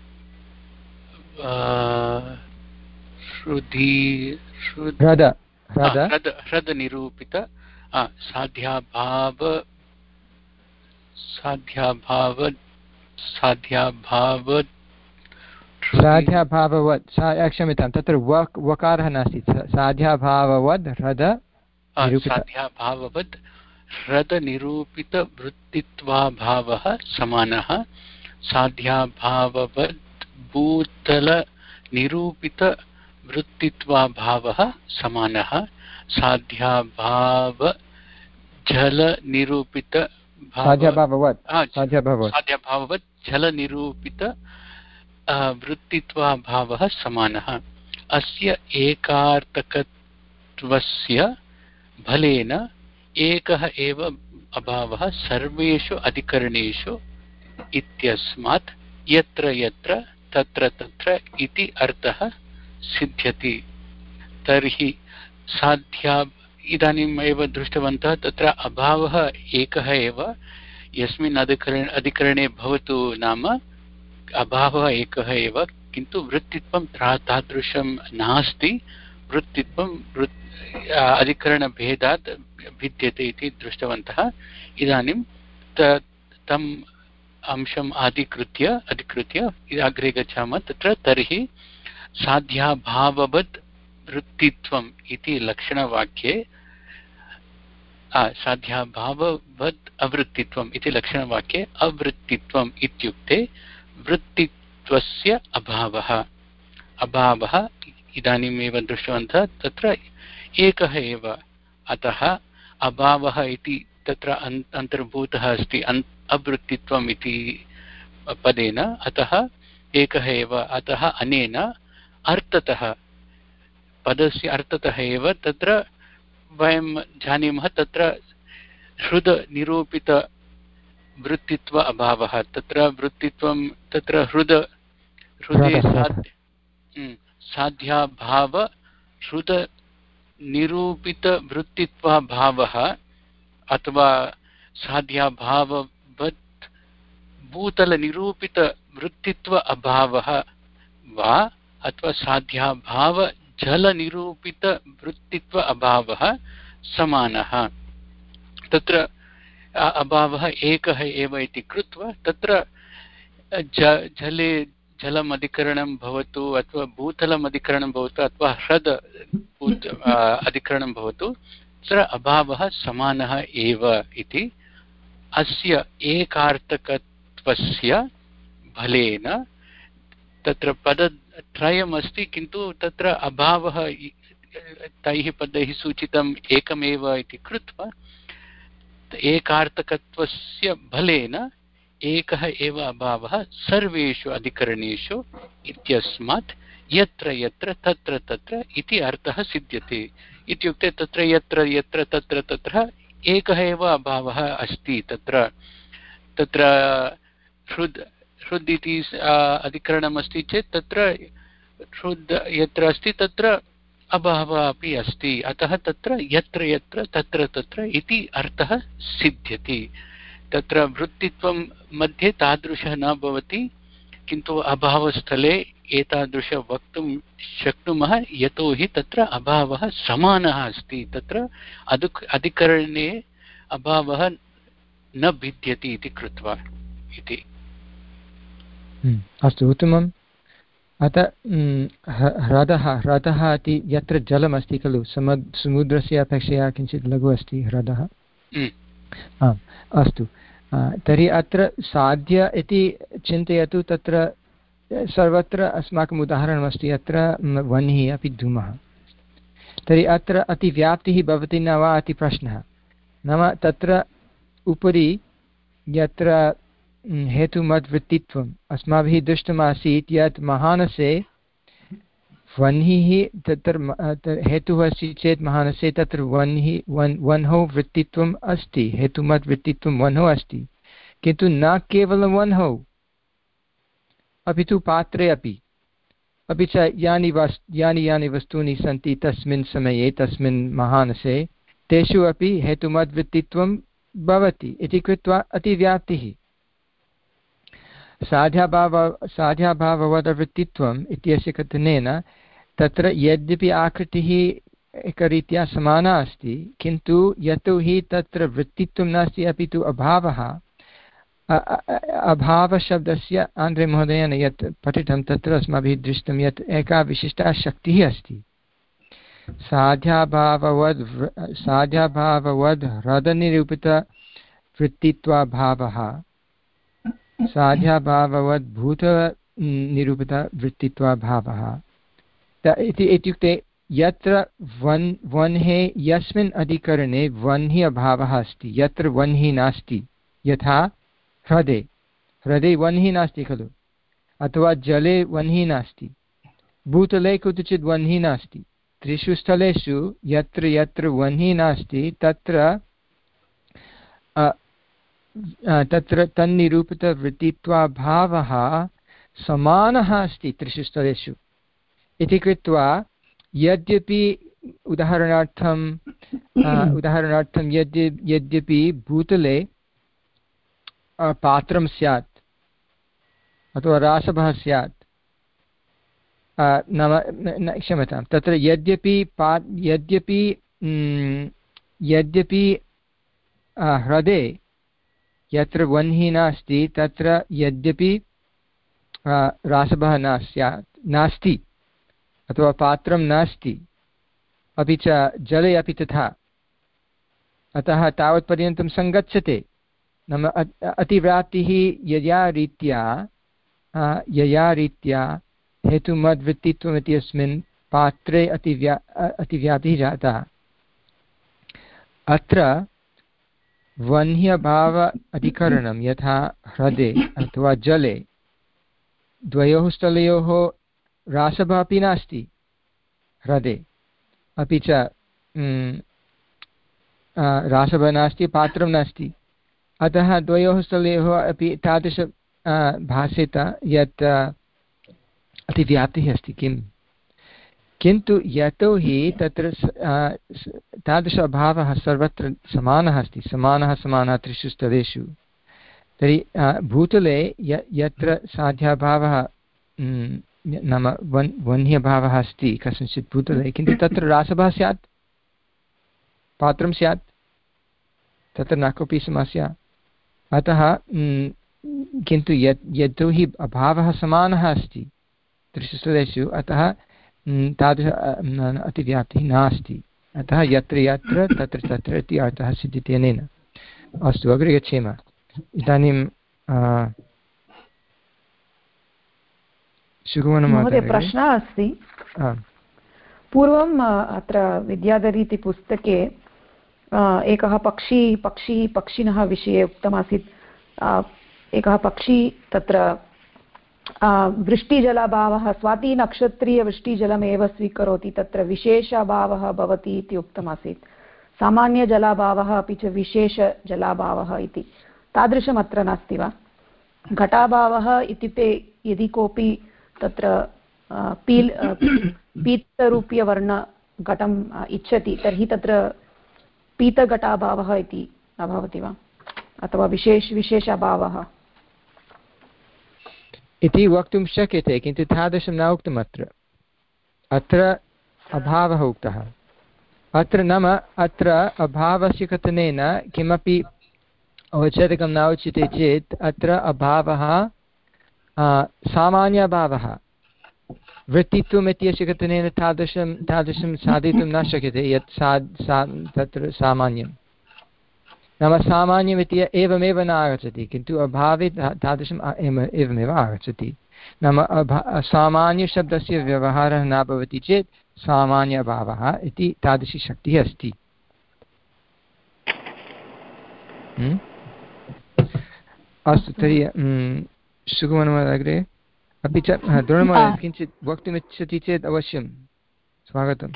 श्रुति ह्रद निरूपित साध्याभाव साध्याभाव साध्याभाव साध्याभाववत् क्षम्यतां तत्र वक् वकारः नास्ति साध्याभाववद् ह्रद साध्याभाववद् ह्रदनिरूपितवृत्तित्वाभावः समानः साध्याभाववद् भूतलनिरूपितवृत्तित्वाभावः समानः साध्याभाव जलनिरूपित साध्याभाववत् जलनिरूपित वृत्तित्वाभावः समानः अस्य एकार्थकत्वस्य फलेन एकः एव अभावः सर्वेषु अधिकरणेषु इत्यस्मात् यत्र यत्र तत्र तत्र इति अर्थः सिद्ध्यति तर्हि साध्या इदानीम् एव दृष्टवन्तः तत्र अभावः एकः एव यस्मिन् अधिकरण अधिकरणे भवतु नाम अभावः एकः एव किन्तु वृत्तित्वं तादृशं नास्ति वृत्तित्वं अधिकरणभेदात् भिद्यते इति दृष्टवन्तः इदानीं तम् अंशम् अधिकृत्य अधिकृत्य अग्रे गच्छामः तत्र तर्हि साध्याभाववत् वृत्तित्वम् इति लक्षणवाक्ये साध्याभाववत् अवृत्तित्वम् इति लक्षणवाक्ये अवृत्तित्वम् इत्युक्ते वृत्तित्वस्य अभावः अभावः इदानीमेव दृष्टवन्तः तत्र एकः एव अतः अभावः इति तत्र अन्तर्भूतः अस्ति अवृत्तित्वम् इति पदेन अतः एकः एव अतः अनेन अर्थतः पदस्य अर्थतः एव तत्र वयं जानीमः तत्र हृदनिरूपित वृत्तित्व अभावः तत्र वृत्तित्वं तत्र हृद हृदे साध्य साध्याभाव हृदनिरूपितवृत्तित्वाभावः अथवा साध्याभाववत् भूतलनिरूपितवृत्तित्व अभावः वा अथवा साध्याभाव जलनिरूपितवृत्तित्व अभावः समानः तत्र अभावः एकः एव इति कृत्वा तत्र जले जलम् अधिकरणं भवतु अथवा भूतलम् अधिकरणं भवतु अथवा ह्रद अधिकरणं भवतु तत्र अभावः समानः एव इति अस्य एकार्थकत्वस्य फलेन तत्र पदत्रयमस्ति किन्तु तत्र अभावः तैः पदैः सूचितम् एकमेव इति कृत्वा एकार्थकत्वस्य फलेन एकः एव अभावः सर्वेषु अधिकरणेषु इत्यस्मात् यत्र यत्र तत्र तत्र इति अर्थः सिद्ध्यति इत्युक्ते तत्र यत्र यत्र तत्र तत्र एकः एव अभावः अस्ति तत्र तत्र हृद् हृद् इति अधिकरणमस्ति चेत् तत्र हृद् यत्र अस्ति तत्र अभावः अपि अस्ति अतः तत्र यत्र यत्र तत्र तत्र इति अर्थः सिद्ध्यति तत्र वृत्तित्वं मध्ये तादृशः न भवति किन्तु अभावस्थले एतादृश वक्तुं शक्नुमः यतोहि तत्र अभावः समानः अस्ति तत्र अधिकरणे अभावः न भिद्यति इति कृत्वा इति अस्तु उत्तमम् अतः ह्रदः ह्रदः इति यत्र जलमस्ति खलु समु समुद्रस्य अपेक्षया किञ्चित् लघु अस्ति ह्रदः आम् अस्तु तर्हि अत्र साध्य इति चिन्तयतु तत्र सर्वत्र अस्माकम् उदाहरणमस्ति अत्र वह्निः अपि धूमः तर्हि अत्र अतिव्याप्तिः भवति न वा इति प्रश्नः नाम तत्र उपरि यत्र हेतुमद्वृत्तित्वम् अस्माभिः दृष्टमासीत् यत् महानसे वह्निः तत्र हेतुः अस्ति चेत् महानसे तत्र वह्निः वन् वह्नौ वृत्तित्वम् अस्ति हेतुमद्वृत्तित्वं वह्नौ अस्ति किन्तु न केवलं वह्नौ अपि तु पात्रे अपि अपि च यानि वस् यानि यानि वस्तूनि सन्ति तस्मिन् समये तस्मिन् महानसे तेषु अपि हेतुमद्वृत्तित्वं भवति इति कृत्वा अतिव्याप्तिः साध्याभाव साध्याभाववदवृत्तित्वम् इत्यस्य कथनेन तत्र यद्यपि आकृतिः एकरीत्या समाना अस्ति किन्तु यतोहि तत्र वृत्तित्वं नास्ति अपि तु अभावः अभावशब्दस्य आन्द्रे महोदयेन यत् पठितं तत्र अस्माभिः दृष्टं यत् एका विशिष्टा शक्तिः अस्ति साध्याभाववद् साध्याभाववद् ह्रदनिरूपितवृत्तित्वाभावः साध्याभाववद् भूतनिरूपितवृत्तित्वाभावः इति इत्युक्ते यत्र वन् वह्नेः यस्मिन् अधिकरणे वह्नि अभावः अस्ति यत्र वह्निः नास्ति यथा ह्रदे ह्रदे वह्निः नास्ति खलु अथवा जले वह्निः नास्ति भूतले कुत्रचित् वह्निः नास्ति त्रिषु स्थलेषु यत्र यत्र वह्निः नास्ति तत्र तत्र तन्निरूपितवृत्तित्वाभावः समानः अस्ति त्रिषु स्थलेषु इति कृत्वा यद्यपि उदाहरणार्थं उदाहरणार्थं यद्य यद्यपि भूतले पात्रं स्यात् अथवा रासभः स्यात् नाम क्षम्यतां तत्र यद्यपि पा यद्यपि यद्यपि ह्रदे यत्र वह्निः नास्ति तत्र यद्यपि रासभः न स्यात् नास्ति अथवा पात्रं नास्ति अपि च जले अपि तथा अतः तावत्पर्यन्तं सङ्गच्छते नाम अतिव्याप्तिः यया रीत्या यया रीत्या हेतुमद्वृत्तित्वम् इत्यस्मिन् पात्रे अतिव्या अतिव्याप्तिः जाता अत्र वह्न्यभाव अधिकरणं यथा ह्रदे अथवा जले द्वयोः स्थलयोः रासभः अपि नास्ति ह्रदे अपि च रासभः नास्ति पात्रं नास्ति अतः द्वयोः स्थलयोः अपि तादृश भासेत यत् अतिव्याप्तिः अस्ति किं किन्तु यतोहि तत्र तादृश अभावः सर्वत्र समानः अस्ति समानः समानः त्रिषु स्थलेषु तर्हि भूतले य यत्र साध्याभावः नाम वन् वह्न्यभावः अस्ति कस्मिंश्चित् भूतले किन्तु तत्र रासभः स्यात् पात्रं स्यात् तत्र न कोऽपि समस्या अतः किन्तु यत् यतोहि अभावः समानः अस्ति त्रिषु स्थलेषु अतः तादृश अतिव्याप्तिः नास्ति अतः यत्र यत्र तत्र तत्र इति अर्थः सिद्ध्यति अनेन अस्तु अग्रे गच्छेम इदानीं महोदय प्रश्नः अस्ति पूर्वम् अत्र विद्याधरी इति पुस्तके एकः पक्षी पक्षी पक्षिणः विषये उक्तमासीत् एकः पक्षी तत्र वृष्टिजलाभावः स्वातिनक्षत्रीयवृष्टिजलमेव स्वीकरोति तत्र विशेषाभावः भवति इति उक्तमासीत् सामान्यजलाभावः अपि च विशेषजलाभावः इति तादृशम् अत्र नास्ति वा घटाभावः इत्युक्ते यदि कोऽपि तत्र पील् पीतरूप्यवर्णघटम् इच्छति तर्हि तत्र पीतघटाभावः इति न भवति वा अथवा विशेष विशेषाभावः इति वक्तुं शक्यते किन्तु तादृशं न उक्तम् अत्र अत्र अभावः उक्तः अत्र नाम अत्र अभावस्य कथनेन किमपि औचित्यकं न उच्यते चेत् अत्र अभावः सामान्यभावः वृत्तित्वम् इत्यस्य कथनेन तादृशं तादृशं साधयितुं न शक्यते यत् सा सा तत्र सामान्यं नाम सामान्यमिति एवमेव न आगच्छति किन्तु अभावे तादृशम् एवमेव आगच्छति नाम अभा सामान्यशब्दस्य व्यवहारः न भवति चेत् सामान्यभावः इति तादृशी शक्तिः अस्ति अस्तु तर्हि सुकुमारमहोदय अग्रे अपि च द्रोणमहोदय किञ्चित् वक्तुमिच्छति चेत् अवश्यं स्वागतम्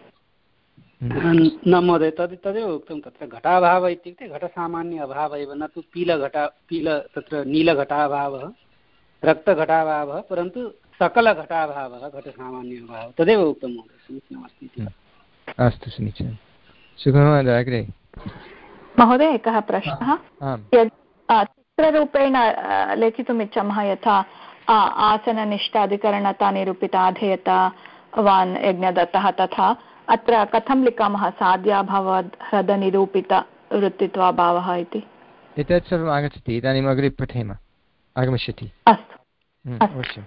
न महोदय तद् तदेव उक्तं तत्र घटाभावः इत्युक्ते घटसामान्य अभावः एव न तु पीलघटा पील तत्र नीलघटाभावः रक्तघटाभावः परन्तु सकलघटाभावः घटसामान्य अभावः तदेव उक्तं महोदय समीचीनमस्ति इति अस्तु समीचीनं सुकुमारमहोदय अग्रे महोदय एकः प्रश्नः यद् चित्ररूपेण लेखितुम् इच्छामः यथा आसननिष्ठाधिकरणता निरूपिता अधेयता वान् यज्ञदत्तः तथा अत्र कथं लिखामः साध्याभावाद् ह्रदनिरूपितवृत्तित्वाभावः इति एतत् सर्वम् आगच्छति। इदानीम् अग्रे पठेम। आगमिष्यति अवश्यम्।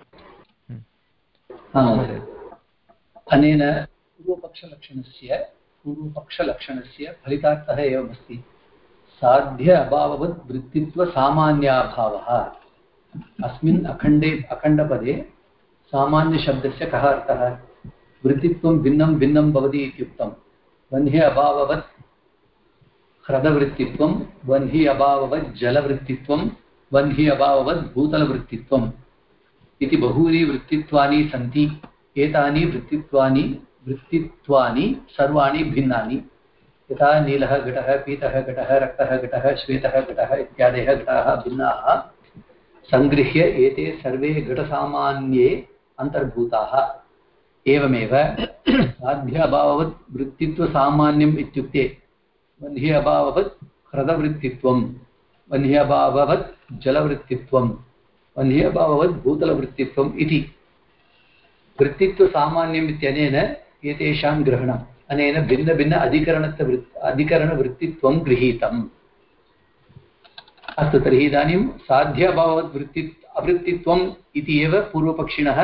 अनेन पूर्वपक्षलक्षणस्य पूर्वपक्षलक्षणस्य फलितार्थः एवमस्ति। साध्य अभाववत् वृत्तित्वसामान्याभावः। अस्मिन् अखण्डे अखण्डपदे सामान्यशब्दस्य कः अर्थः? वृत्तित्वं भिन्नं भिन्नं भवति इत्युक्तं। वह्नि अभाववत् ह्रदवृत्तित्वं, वह्नि अभाववत् जलवृत्तित्वं, वह्नि अभाववत् भूतलवृत्तित्वम् इति बहूनि वृत्तित्वानि सन्ति। एतानि वृत्तित्वानि वृत्तित्वानि सर्वाणि भिन्नानि। यथा नीलः घटः, पीतः घटः, रक्तः घटः, श्वेतः घटः इत्यादयः घटाः भिन्नाः सङ्गृह्य एते सर्वे घटसामान्ये अन्तर्भूताः। एवमेव साध्य अभाववत् वृत्तित्वसामान्यम् इत्युक्ते वह्नि अभाववत् ह्रदवृत्तित्वं, वह्नि अभाववत् जलवृत्तित्वं, वह्नि अभाववत् भूतलवृत्तित्वम् इति। वृत्तित्वसामान्यम् इत्यनेन एतेषां ग्रहणम् अनेन भिन्नभिन्न अधिकरणत्ववृत् अधिकरणवृत्तित्वं गृहीतम्। अस्तु, तर्हि इदानीं साध्य अभाववत् वृत्ति अवृत्तित्वम् इति एव पूर्वपक्षिणः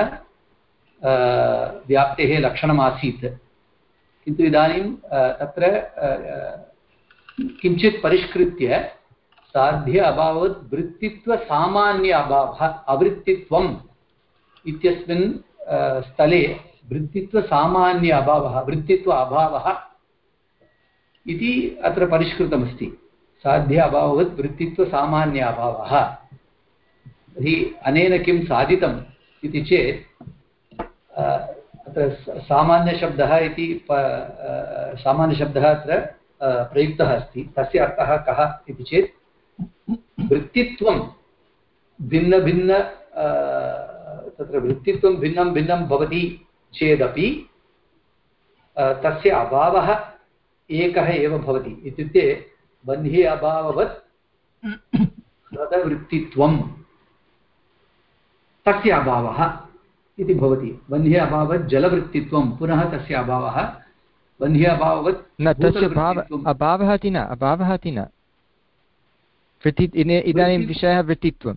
व्याप्तेः लक्षणमासीत्। किन्तु इदानीं तत्र किञ्चित् परिष्कृत्य साध्य अभाववत् वृत्तित्वसामान्य अभावः अवृत्तित्वम् इत्यस्मिन् स्थले वृत्तित्वसामान्य अभावः वृत्तित्व अभावः इति अत्र परिष्कृतमस्ति। साध्य अभाववत् वृत्तित्वसामान्य अभावः। तर्हि अनेन किं साधितम् इति चेत् अत्र सामान्यशब्दः इति सामान्यशब्दः अत्र प्रयुक्तः अस्ति। तस्य अर्थः कः इति चेत् वृत्तित्वं भिन्नभिन्न तत्र वृत्तित्वं भिन्नं भिन्नं भवति चेदपि तस्य अभावः एकः एव भवति। इत्युक्ते वह्नि अभाववत् ह्रदवृत्तित्वं तस्य अभावः इति भवति। वह्नि अभावत् जलवृत्तित्वं पुनः तस्य अभावः। वह्नि अभाववत् न तस्य अभावः इति न अभावः इति न वृत्ति इदानीं विषयः वृत्तित्वं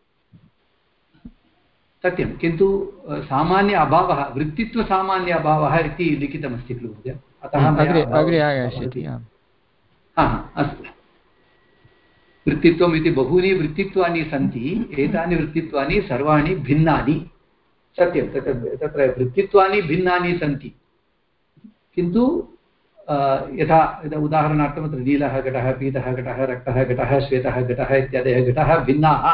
सत्यं। किन्तु सामान्य अभावः वृत्तित्वसामान्य अभावः इति लिखितमस्ति खलु महोदय। अतः अग्रे आगच्छति। अस्तु, वृत्तित्वम् इति बहूनि वृत्तित्वानि सन्ति। एतानि वृत्तित्वानि सर्वाणि भिन्नानि। सत्यं, तत्र तत्र वृत्तित्वानि भिन्नानि सन्ति। किन्तु यथा उदाहरणार्थम् अत्र नीलः घटः, पीतः घटः, रक्तः घटः, श्वेतः घटः इत्यादयः घटाः भिन्नाः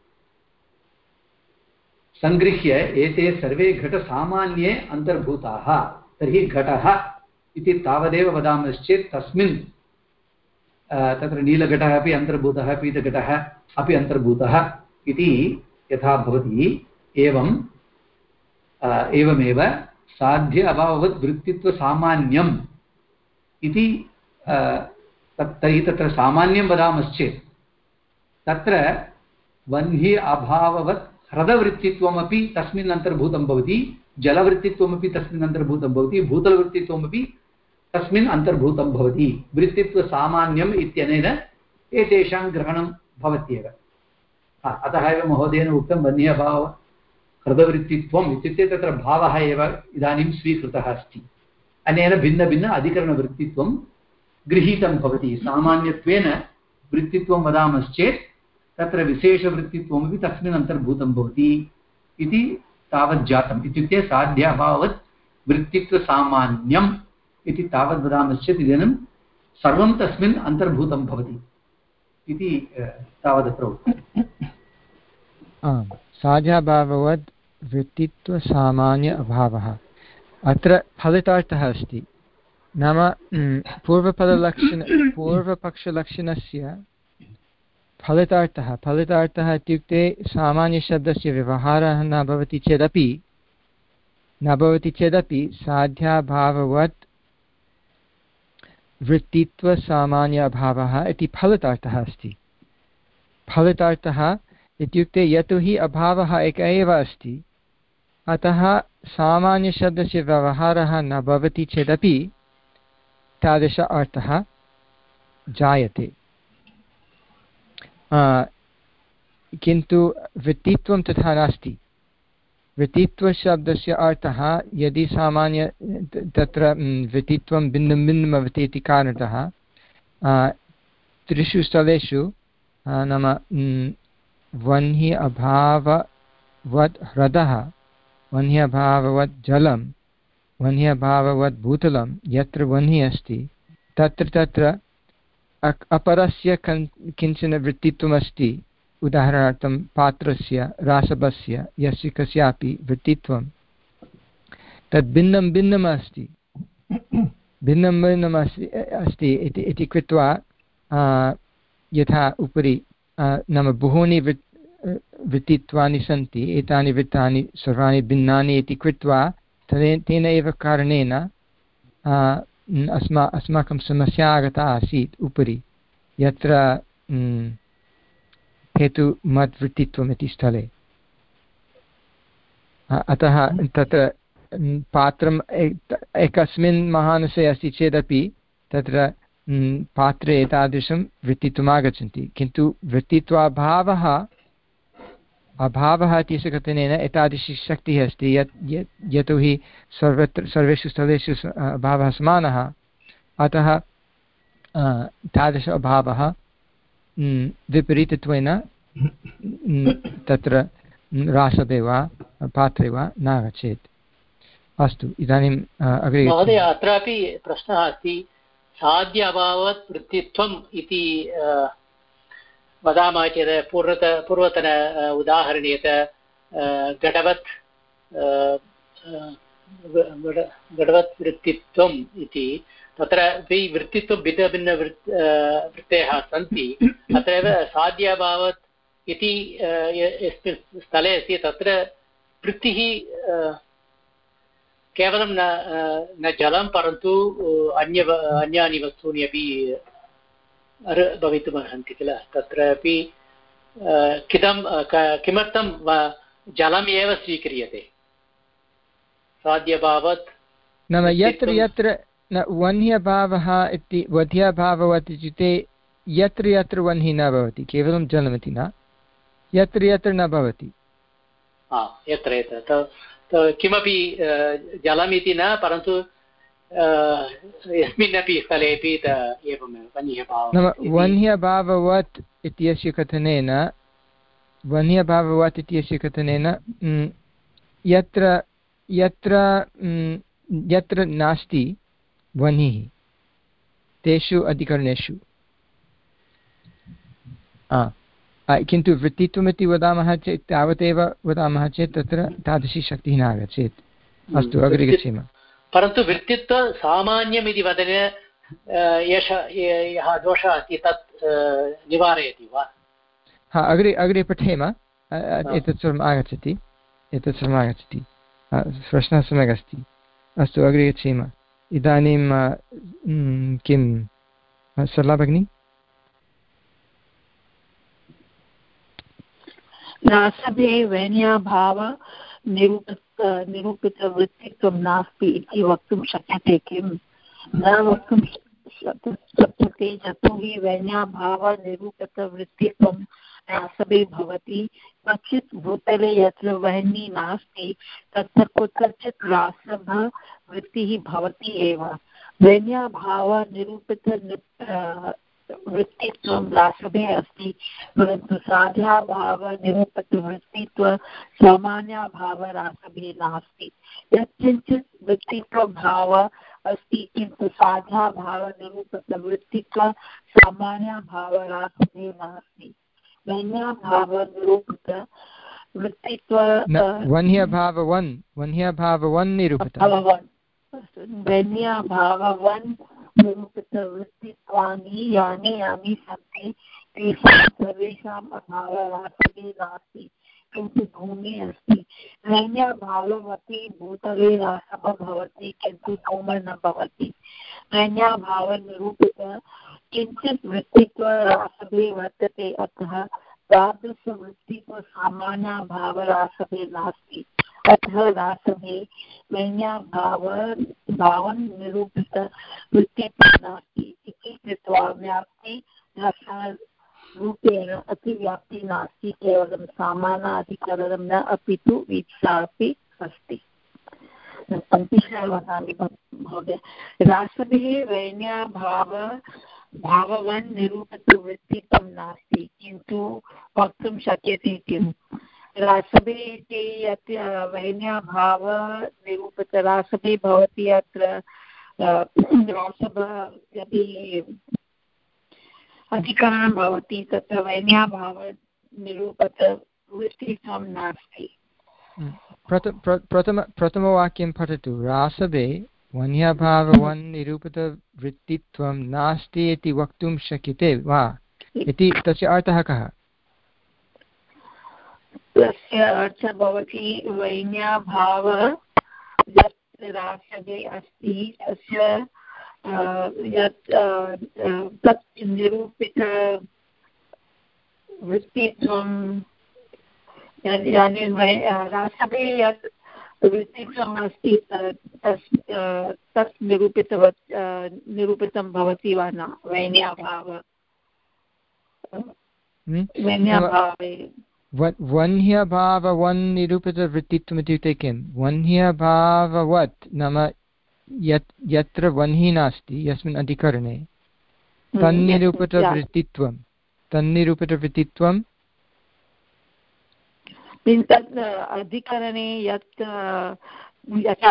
सङ्गृह्य एते सर्वे घटसामान्ये अन्तर्भूताः। तर्हि घटः इति तावदेव वदामश्चेत् तस्मिन् तत्र नीलघटः अपि अन्तर्भूतः, पीतघटः अपि अन्तर्भूतः इति यथा भवति एवं एवमेव साध्य अभाववत् वृत्तित्वसामान्यम् इति तर्हि तत्र सामान्यं वदामश्चेत् तत्र वह्नि अभाववत् ह्रदवृत्तित्वमपि तस्मिन् अन्तर्भूतं भवति, जलवृत्तित्वमपि तस्मिन् अन्तर्भूतं भवति, भूतलवृत्तित्वमपि तस्मिन् अन्तर्भूतं भवति। वृत्तित्वसामान्यम् इत्यनेन एतेषां ग्रहणं भवत्येव। अतः एव महोदयेन उक्तं वह्नि अभाव ह्रदवृत्तित्वम् इत्युक्ते तत्र भावः एव इदानीं स्वीकृतः अस्ति। अनेन भिन्नभिन्न अधिकरणवृत्तित्वं गृहीतं भवति। सामान्यत्वेन वृत्तित्वं वदामश्चेत् तत्र विशेषवृत्तित्वमपि तस्मिन् अन्तर्भूतं भवति इति तावत् जातम्। इत्युक्ते साध्य अभाववत् वृत्तित्वसामान्यम् इति तावद् वदामश्चेत् इदानीं सर्वं तस्मिन् अन्तर्भूतं भवति इति तावदत्र उक्तम्। आम्, साध्याभाववत् वृत्तित्वसामान्य अभावः अत्र फलितार्थः अस्ति। नाम पूर्वपदलक्षण पूर्वपक्षलक्षणस्य फलितार्थः फलितार्थः इत्युक्ते सामान्यशब्दस्य व्यवहारः न भवति चेदपि न भवति चेदपि साध्याभाववत् वृत्तित्वसामान्य अभावः इति फलितार्थः अस्ति। फलितार्थः इत्युक्ते यतोहि अभावः एकः एव अस्ति, अतः सामान्यशब्दस्य व्यवहारः न भवति चेदपि तादृश अर्थः जायते। किन्तु वृत्तित्वं तथा नास्ति। वृत्तित्वशब्दस्य अर्थः यदि सामान्य तत्र वृत्तित्वं भिन्नं भिन्नं भवति इति कारणतः त्रिषु स्थलेषु नाम वह्नि अभाववत् ह्रदः, वह्नि अभाववत् जलं, वह्नि अभाववत् भूतलं, यत्र वह्नि अस्ति तत्र तत्र अपरस्य किञ्चन वृत्तित्वमस्ति। उदाहरणार्थं पात्रस्य, रासवस्य, यस्य कस्यापि वृत्तित्वं तद् भिन्नं भिन्नम् अस्ति, भिन्नं भिन्नम् अस्ति अस्ति इति कृत्वा यथा उपरि नाम बहूनि वृत् वृत्तित्वानि सन्ति, एतानि वृत्तानि सर्वाणि भिन्नानि इति कृत्वा तेन एव कारणेन अस्मा अस्माकं समस्या आगता आसीत् उपरि, यत्र हेतुमद्वृत्तित्वम् इति स्थले। अतः तत्र पात्रम् एकस्मिन् महानसे अस्ति चेदपि तत्र पात्रे एतादृशं वृत्तित्वम् आगच्छन्ति, किन्तु वृत्तित्वाभावः अभावः इत्यस्य कथनेन एतादृशी शक्तिः अस्ति यत् यतोहि सर्वत्र सर्वेषु स्थलेषु अभावः समानः, अतः तादृश अभावः विपरीतत्वेन तत्र रासवे वा पात्रे वा नागच्छेत्। अस्तु, इदानीम् अग्रे महोदय, अत्रापि प्रश्नः अस्ति। साध्य अभावत् वृत्तित्वम् इति वदामः चेत् पूर्वत पूर्वतन उदाहरणे यत् घटवत् घटवत् वृत्तित्वम् इति, तत्र वृत्तित्वं भिन्नभिन्न वृत्तयः सन्ति। अत्रैव साध्याभावत् इति यस्मिन् स्थले अस्ति तत्र वृत्तिः केवलं न न जलं परन्तु अन्य अन्यानि वस्तूनि अपि भवितुम् अर्हन्ति किल। तत्रापि किदं किमर्थं जलम् एव स्वीक्रियते साध्यभावात्? नाम यत्र यत्र न वह्न्यभावः इति वध्याभाववत् इत्युक्ते यत्र यत्र वह्निः न भवति, केवलं जलमिति न, यत्र यत्र न भवति। यत्र यत्र किमपि जलमिति न, परन्तु यस्मिन्नपि स्थलेपि एवमेव वह्न्यभावः। नाम वह्न्यभाववत् इत्यस्य कथनेन वह्न्यभाववत् इत्यस्य कथनेन यत्र यत्र यत्र नास्ति वह्निः तेषु अधिकरणेषु। किन्तु वृत्तित्वमिति वदामः चेत् तावदेव वदामः चेत् तत्र तादृशी शक्तिः न आगच्छेत्। अस्तु, अग्रे गच्छेम। परन्तु वृत्तित्व सामान्यम् इति वदनेन एष यः दोषः अस्ति तत् निवारयति वा? हा, अग्रे अग्रे पठेम, एतत् सर्वम् आगच्छति एतत् सर्वम् आगच्छति प्रश्नः सम्यक् अस्ति। अस्तु, अग्रे गच्छेम। इदानीं किं सरला भगिनी? रासवे वह्न्याभाव निरूपित निरूपितवृत्तित्वं नास्ति इति वक्तुं शक्यते किम्? न वक्तुं शक्यते, यतोहि वह्न्याभाव निरूपितवृत्तित्वं रासवे भवति। क्वचित् भूतले यत्र वह्नि नास्ति तत्र कुत्रचित् रासवृत्तिः भवति एव। वह्न्याभाव निरूपित वृत्तित्वं रासवे अस्ति, परन्तु साध्याभाव निरूपितवृत्तित्व सामान्याभाव रासवे नास्ति। यत्किञ्चित् वृत्तित्वभाव अस्ति किन्तु साध्याभाव निरूपितवृत्तित्व सामान्याभाव रासवे नास्ति। वह्न्याभाव निरूपित वृत्तित्व वह्न्यभाववन् वह्न्यभाववन् निरूपित वह्न्याभाववन् निरूपितवृत्तित्वानि यानि यानि सन्ति तेषां सर्वेषाम् अभावः रासवे नास्ति, किन्तु धूमे अस्ति। वह्न्याभाववति भूतले रासः भवति, किन्तु धूम न भवति। वह्न्याभावनिरूपित किञ्चित् वृत्तित्व रासवे वर्तते, अतः तादृशवृत्तित्व सामान्याभाव रासवे नास्ति। अतः रासवे वह्न्याभाव भावं निरूपित वृत्तित्वं नास्ति इति कृत्वा व्याप्ति रूपेण अतिव्याप्तिः नास्ति, केवलं सामानाधिकरणं न अपि तु वीक्षा अपि अस्ति। पङ्क्तिशः वदामि महोदय। रासभिः वैन्याभाव भाववन् निरूपितवृत्तित्वं नास्ति, किन्तु वक्तुं शक्यते किम्? रासभिः इति यत् वैन्याभाव निरूपित रासभिः भवति अत्र रासभ यदि अधिकरणं भवति तत्र वैन्याभाव निरूपितवृत्तित्वं नास्ति। प्रथम प्रथमवाक्यं पठतु। रासभे वन्यभाववन् निरूपितवृत्तित्वं नास्ति इति वक्तुं शक्यते वा इति तस्य अर्थः कः? तस्य अर्थः भवति वैन्याभाव यत् रासभे अस्ति तस्य यत् तत् निरूपितवृत्तित्वं यानि रासभे यत् वृत्तित्वम् अस्ति तत् निरूपितवत् निरूपितं भवति वा न? वैन्याभाव वैन्याभावे वह्न्यभाववन् निरूपितवृत्तित्वम् इत्युक्ते किं? वह्न्यभाववत् नाम यत् यत्र वह्निः नास्ति यस्मिन् अधिकरणे तन्निरूपितवृत्तित्वं तन्निरूपितवृत्तित्वं तत् अधिकरणे यत् यथा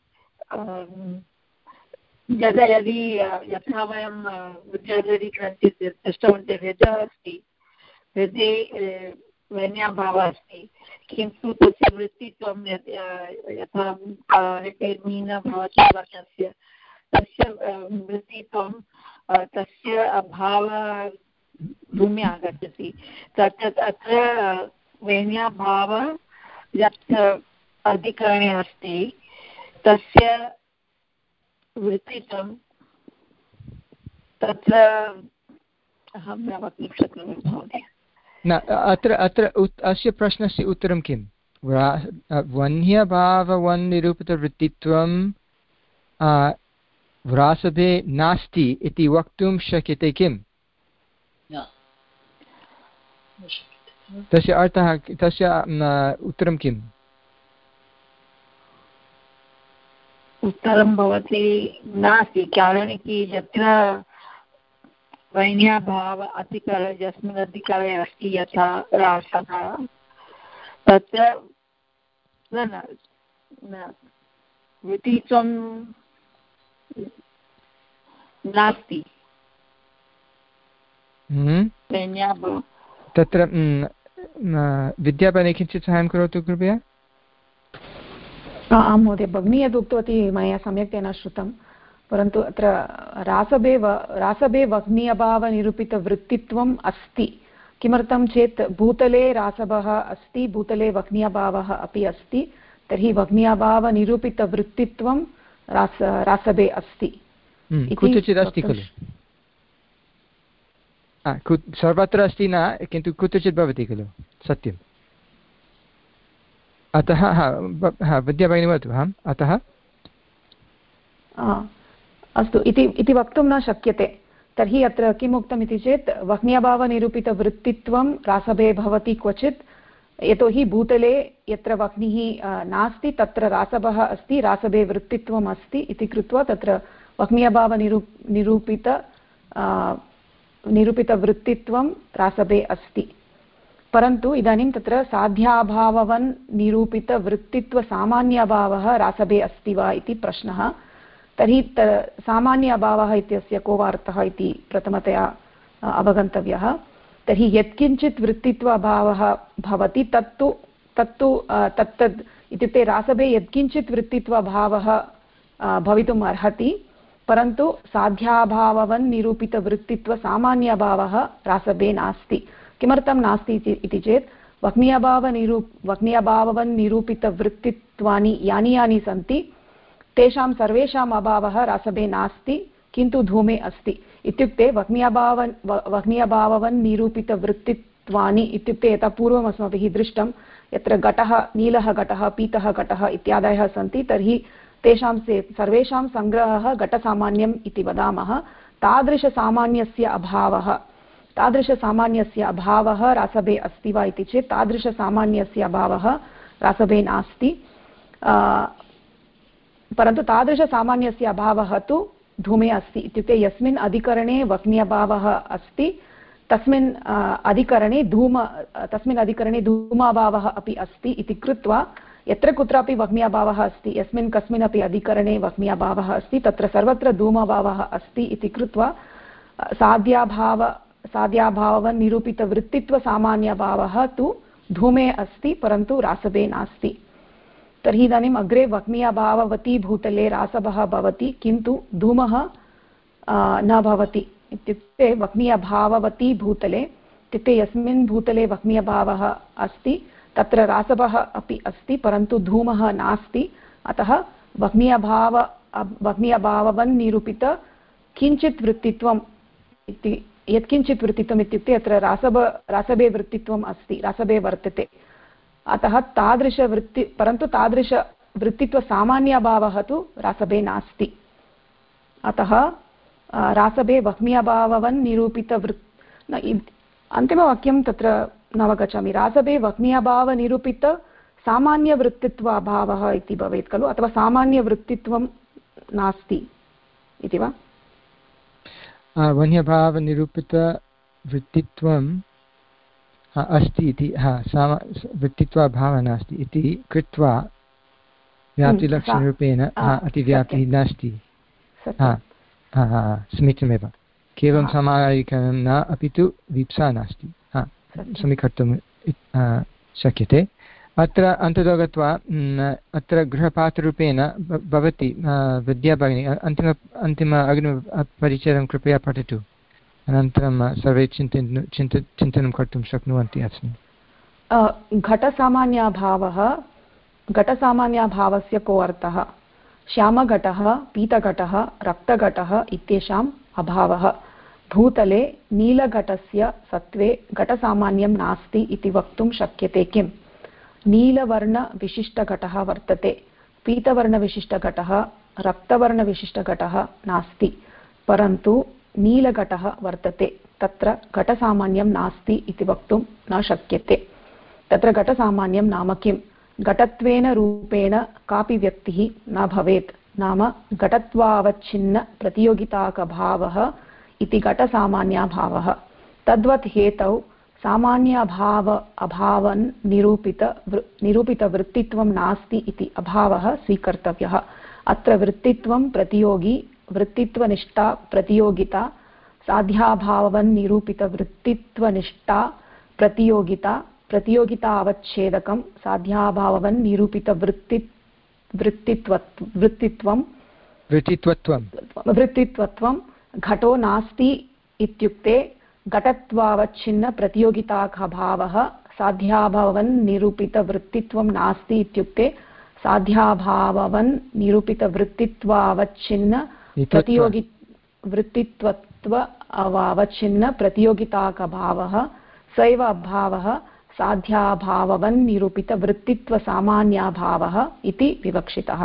यदा यदि यथा वयं विद्याधरीग्रन्थे दृष्टवन्तः रजः अस्ति, रजे वैन्याभावः अस्ति, किन्तु तस्य वृत्तित्वं यथा मीन भवति वर्णस्य तस्य वृत्तित्वं तस्य अभावः भूमि आगच्छति। तत् अत्र वैन्याभाव यत् अधिकरणे अस्ति तस्य वृत्तित्वं तत्र अहं न वक्तुं शक्नोमि महोदय। न अत्र अत्र अस्य प्रश्नस्य उत्तरं किं? वह्न्यभाववन्निरूपितवृत्तित्वं रासभे नास्ति इति वक्तुं शक्यते किम्? तस्य अर्थः तस्य उत्तरं किम्? उत्तरं भवति नास्ति, कारणं कि यत्र वैन्याभाव अधिकरण यस्मिन् अधिकरणे अस्ति यथा रासः तत्र न न वृत्तित्वं नास्ति। वैन्याभाव तत्र विद्यापने किञ्चित् सहायं करोतु कृपया। आं महोदय, भगिनी यद् उक्तवती मया सम्यक्तेन श्रुतं, परन्तु अत्र रासभे रासभे वह्न्यभावनिरूपितवृत्तित्वम् अस्ति। किमर्थं चेत् भूतले रासभः अस्ति, भूतले वह्न्यभावः अपि अस्ति, तर्हि वह्न्यभावनिरूपितवृत्तित्वं रास रासभे अस्ति। कुत्रचित् अस्ति खलु? सर्वत्र अस्ति न, किन्तु कुत्रचित् भवति खलु, सत्यम्। अतः हा विद्याभगिनी वदतु। आम्, अतः अस्तु इति इति वक्तुं न शक्यते। तर्हि अत्र किम् उक्तम् इति चेत् वह्न्यभावनिरूपितवृत्तित्वं रासभे भवति क्वचित्, यतोहि भूतले यत्र वह्निः नास्ति तत्र रासभः अस्ति, रासभे वृत्तित्वम् अस्ति इति कृत्वा तत्र वह्न्यभावनिरू निरूपित निरूपितवृत्तित्वं रासभे अस्ति। परन्तु इदानीं तत्र साध्याभाववन् निरूपितवृत्तित्वसामान्यभावः रासभे अस्ति वा इति प्रश्नः। तर्हि त सामान्य अभावः इत्यस्य को वा अर्थः इति प्रथमतया अवगन्तव्यः। तर्हि यत्किञ्चित् वृत्तित्व अभावः भवति तत्तु तत्तु तत्तद् इत्युक्ते रासभे यत्किञ्चित् वृत्तित्वभावः भवितुम् अर्हति, परन्तु साध्याभाववन् निरूपितवृत्तित्वसामान्यभावः रासभे नास्ति। किमर्थं नास्ति इति चेत् वह्न्यभावनिरू वह्न्यभाववन् निरूपितवृत्तित्वानि यानि यानि सन्ति तेषां सर्वेषाम् अभावः रासभे नास्ति, किन्तु धूमे अस्ति। इत्युक्ते वह्न्यभावन् वह्न्यभाववन् निरूपितवृत्तित्वानि इत्युक्ते यथा पूर्वम् अस्माभिः दृष्टं, यत्र घटः नीलः घटः पीतः घटः इत्यादयः सन्ति, तर्हि तेषां सर्वेषां सङ्ग्रहः घटसामान्यम् इति वदामः। तादृशसामान्यस्य अभावः तादृशसामान्यस्य अभावः रासभे अस्ति वा इति चेत् तादृशसामान्यस्य अभावः रासभे नास्ति, परन्तु तादृशसामान्यस्य अभावः तु धूमे अस्ति। इत्युक्ते यस्मिन् अधिकरणे वह्नि अभावः अस्ति तस्मिन् अधिकरणे धूम तस्मिन् अधिकरणे धूमाभावः अपि अस्ति इति कृत्वा यत्र कुत्रापि वह्नि अभावः अस्ति, यस्मिन् कस्मिन्नपि अधिकरणे वह्नि अभावः अस्ति तत्र सर्वत्र धूमाभावः अस्ति इति कृत्वा साध्याभाव साध्याभावनिरूपितवृत्तित्वसामान्यभावः तु धूमे अस्ति परन्तु रासभे नास्ति। तर्हि इदानीम् अग्रे वह्नि अभाववती भूतले रासभः भवति किन्तु धूमः न भवति। इत्युक्ते वह्नि अभाववती भूतले इत्युक्ते यस्मिन् भूतले वह्नि अभावः अस्ति तत्र रासभः अपि अस्ति परन्तु धूमः नास्ति। अतः वह्नि अभाव वह्नि अभाववन् निरूपित किञ्चित् वृत्तित्वम् इति यत्किञ्चित् वृत्तित्वम् इत्युक्ते अत्र रासभ रासभे वृत्तित्वम् अस्ति, रासभे वर्तते। अतः तादृशवृत्ति परन्तु तादृशवृत्तित्वसामान्यभावः तु रासभे नास्ति। अतः रासभे वह्नि अभाववन् निरूपितवृत् अन्तिमवाक्यं तत्र नवगच्छामि। रासभे वह्नि अभावनिरूपित सामान्यवृत्तित्व अभावः इति भवेत् खलु, अथवा सामान्यवृत्तित्वं नास्ति इति वा? वह्न्यभावनिरूपितवृत्तित्वम् अस्ति इति, हा सामा वृत्तित्वाभावः नास्ति इति कृत्वा व्याप्तिलक्षणरूपेण अतिव्याप्तिः नास्ति। हा हा हा समीचीनमेव, केवलं समानाधिकरणं न अपि तु वीप्सा नास्ति। हा समीकर्तुं शक्यते। अत्र अन्ततो गत्वा अत्र गृहपाठरूपेण भवति विद्या भगिनी अन्तिम अन्तिम अग्रिमपरिच्छेदं कृपया पठतु, अनन्तरं सर्वे चिन्तन चिन्त चिन्तनं कर्तुं शक्नुवन्ति अस्मिन्। घटसामान्यभावः घटसामान्यभावस्य को अर्थः? श्यामघटः, पीतघटः, रक्तघटः इत्येषाम् अभावः। भूतले नीलघटस्य सत्त्वे घटसामान्यं नास्ति इति वक्तुं शक्यते किम्? नीलवर्णविशिष्टघटः वर्तते, पीतवर्णविशिष्टघटः, रक्तवर्णविशिष्टघटः नास्ति, परन्तु नीलघटः वर्तते। तत्र घटसामान्यं नास्ति इति वक्तुं न शक्यते। तत्र घटसामान्यं नाम किम्? घटत्वेन रूपेण कापि व्यक्तिः न भवेत्, नाम घटत्वावच्छिन्न प्रतियोगिताकभावः इति घटसामान्यभावः। तद्वत् हेतौ सामान्यभाव अभावन् निरूपित निरूपितवृत्तित्वं नास्ति इति अभावः स्वीकर्तव्यः। अत्र वृत्तित्वं प्रतियोगी, वृत्तित्वनिष्ठा प्रतियोगिता, साध्याभावन् निरूपितवृत्तित्वनिष्ठा प्रतियोगिता, प्रतियोगिता अवच्छेदकं साध्याभावन् निरूपितवृत्ति वृत्तित्वत् वृत्तित्वं वृत्तित्वत्वं वृत्तित्वत्वं घटो नास्ति इत्युक्ते घटत्वावच्छिन्न प्रतियोगिताभावः, साध्याभावन् निरूपितवृत्तित्वं नास्ति इत्युक्ते साध्याभावन् निरूपितवृत्तित्वावच्छिन्न प्रतियोगि वृत्तित्वत्व अवच्छिन्न प्रतियोगिताभावः स एव अभावः साध्याभावन् निरूपितवृत्तित्वसामान्यभावः इति विवक्षितः।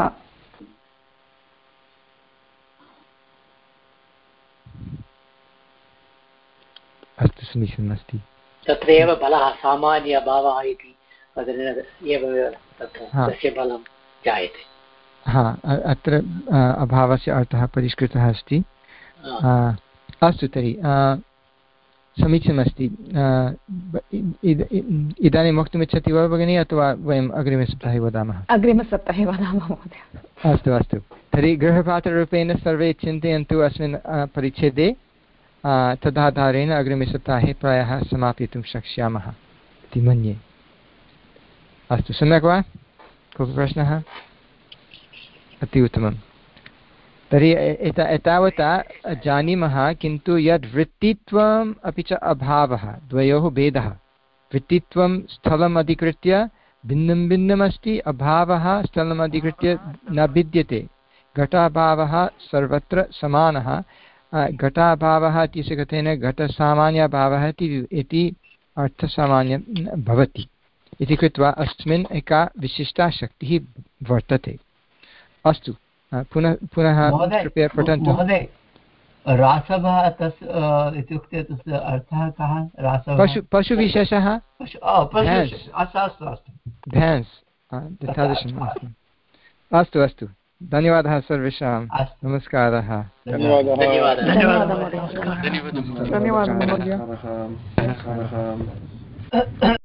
अस्तु समीचीनमस्ति। तत्र एव बलः सामान्य अभावः इति एव तस्य बलं जायते। हा अत्र अभावस्य अर्थः परिष्कृतः अस्ति। अस्तु तर्हि समीचीनमस्ति। इदानीं वक्तुमिच्छति वा भगिनी अथवा वयम् अग्रिमसप्ताहे वदामः? अग्रिमसप्ताहे वदामः महोदय। अस्तु अस्तु तर्हि गृहपाठरूपेण सर्वे चिन्तयन्तु अस्मिन् परिच्छेदे, तदाधारेण अग्रिमसप्ताहे प्रायः समापयितुं शक्ष्यामः इति मन्ये। अस्तु सम्यक् वा? कोऽपि प्रश्नः? अति उत्तमं। तर्हि एता एतावता जानीमः, किन्तु यद् वृत्तित्वम् अपि च अभावः द्वयोः भेदः, वृत्तित्वं स्थलम् अधिकृत्य भिन्नं भिन्नमस्ति, अभावः स्थलम् अधिकृत्य न भिद्यते। घटाभावः सर्वत्र समानः, घटाभावः इत्यस्य कथनेन घटसामान्यभावः इति अर्थसामान्यं भवति इति कृत्वा अस्मिन् एका विशिष्टा शक्तिः वर्तते। अस्तु पुनः पुनः कृपया पठन्तु। महोदय रासवः तस् इत्युक्ते तस्य अर्थः कः रासवः पशु पशुविशेषः अस्तु अस्तु भैंस् तादृशम् अस्तु अस्तु धन्यवादः सर्वेषां नमस्कारः धन्यवादः धन्यवादः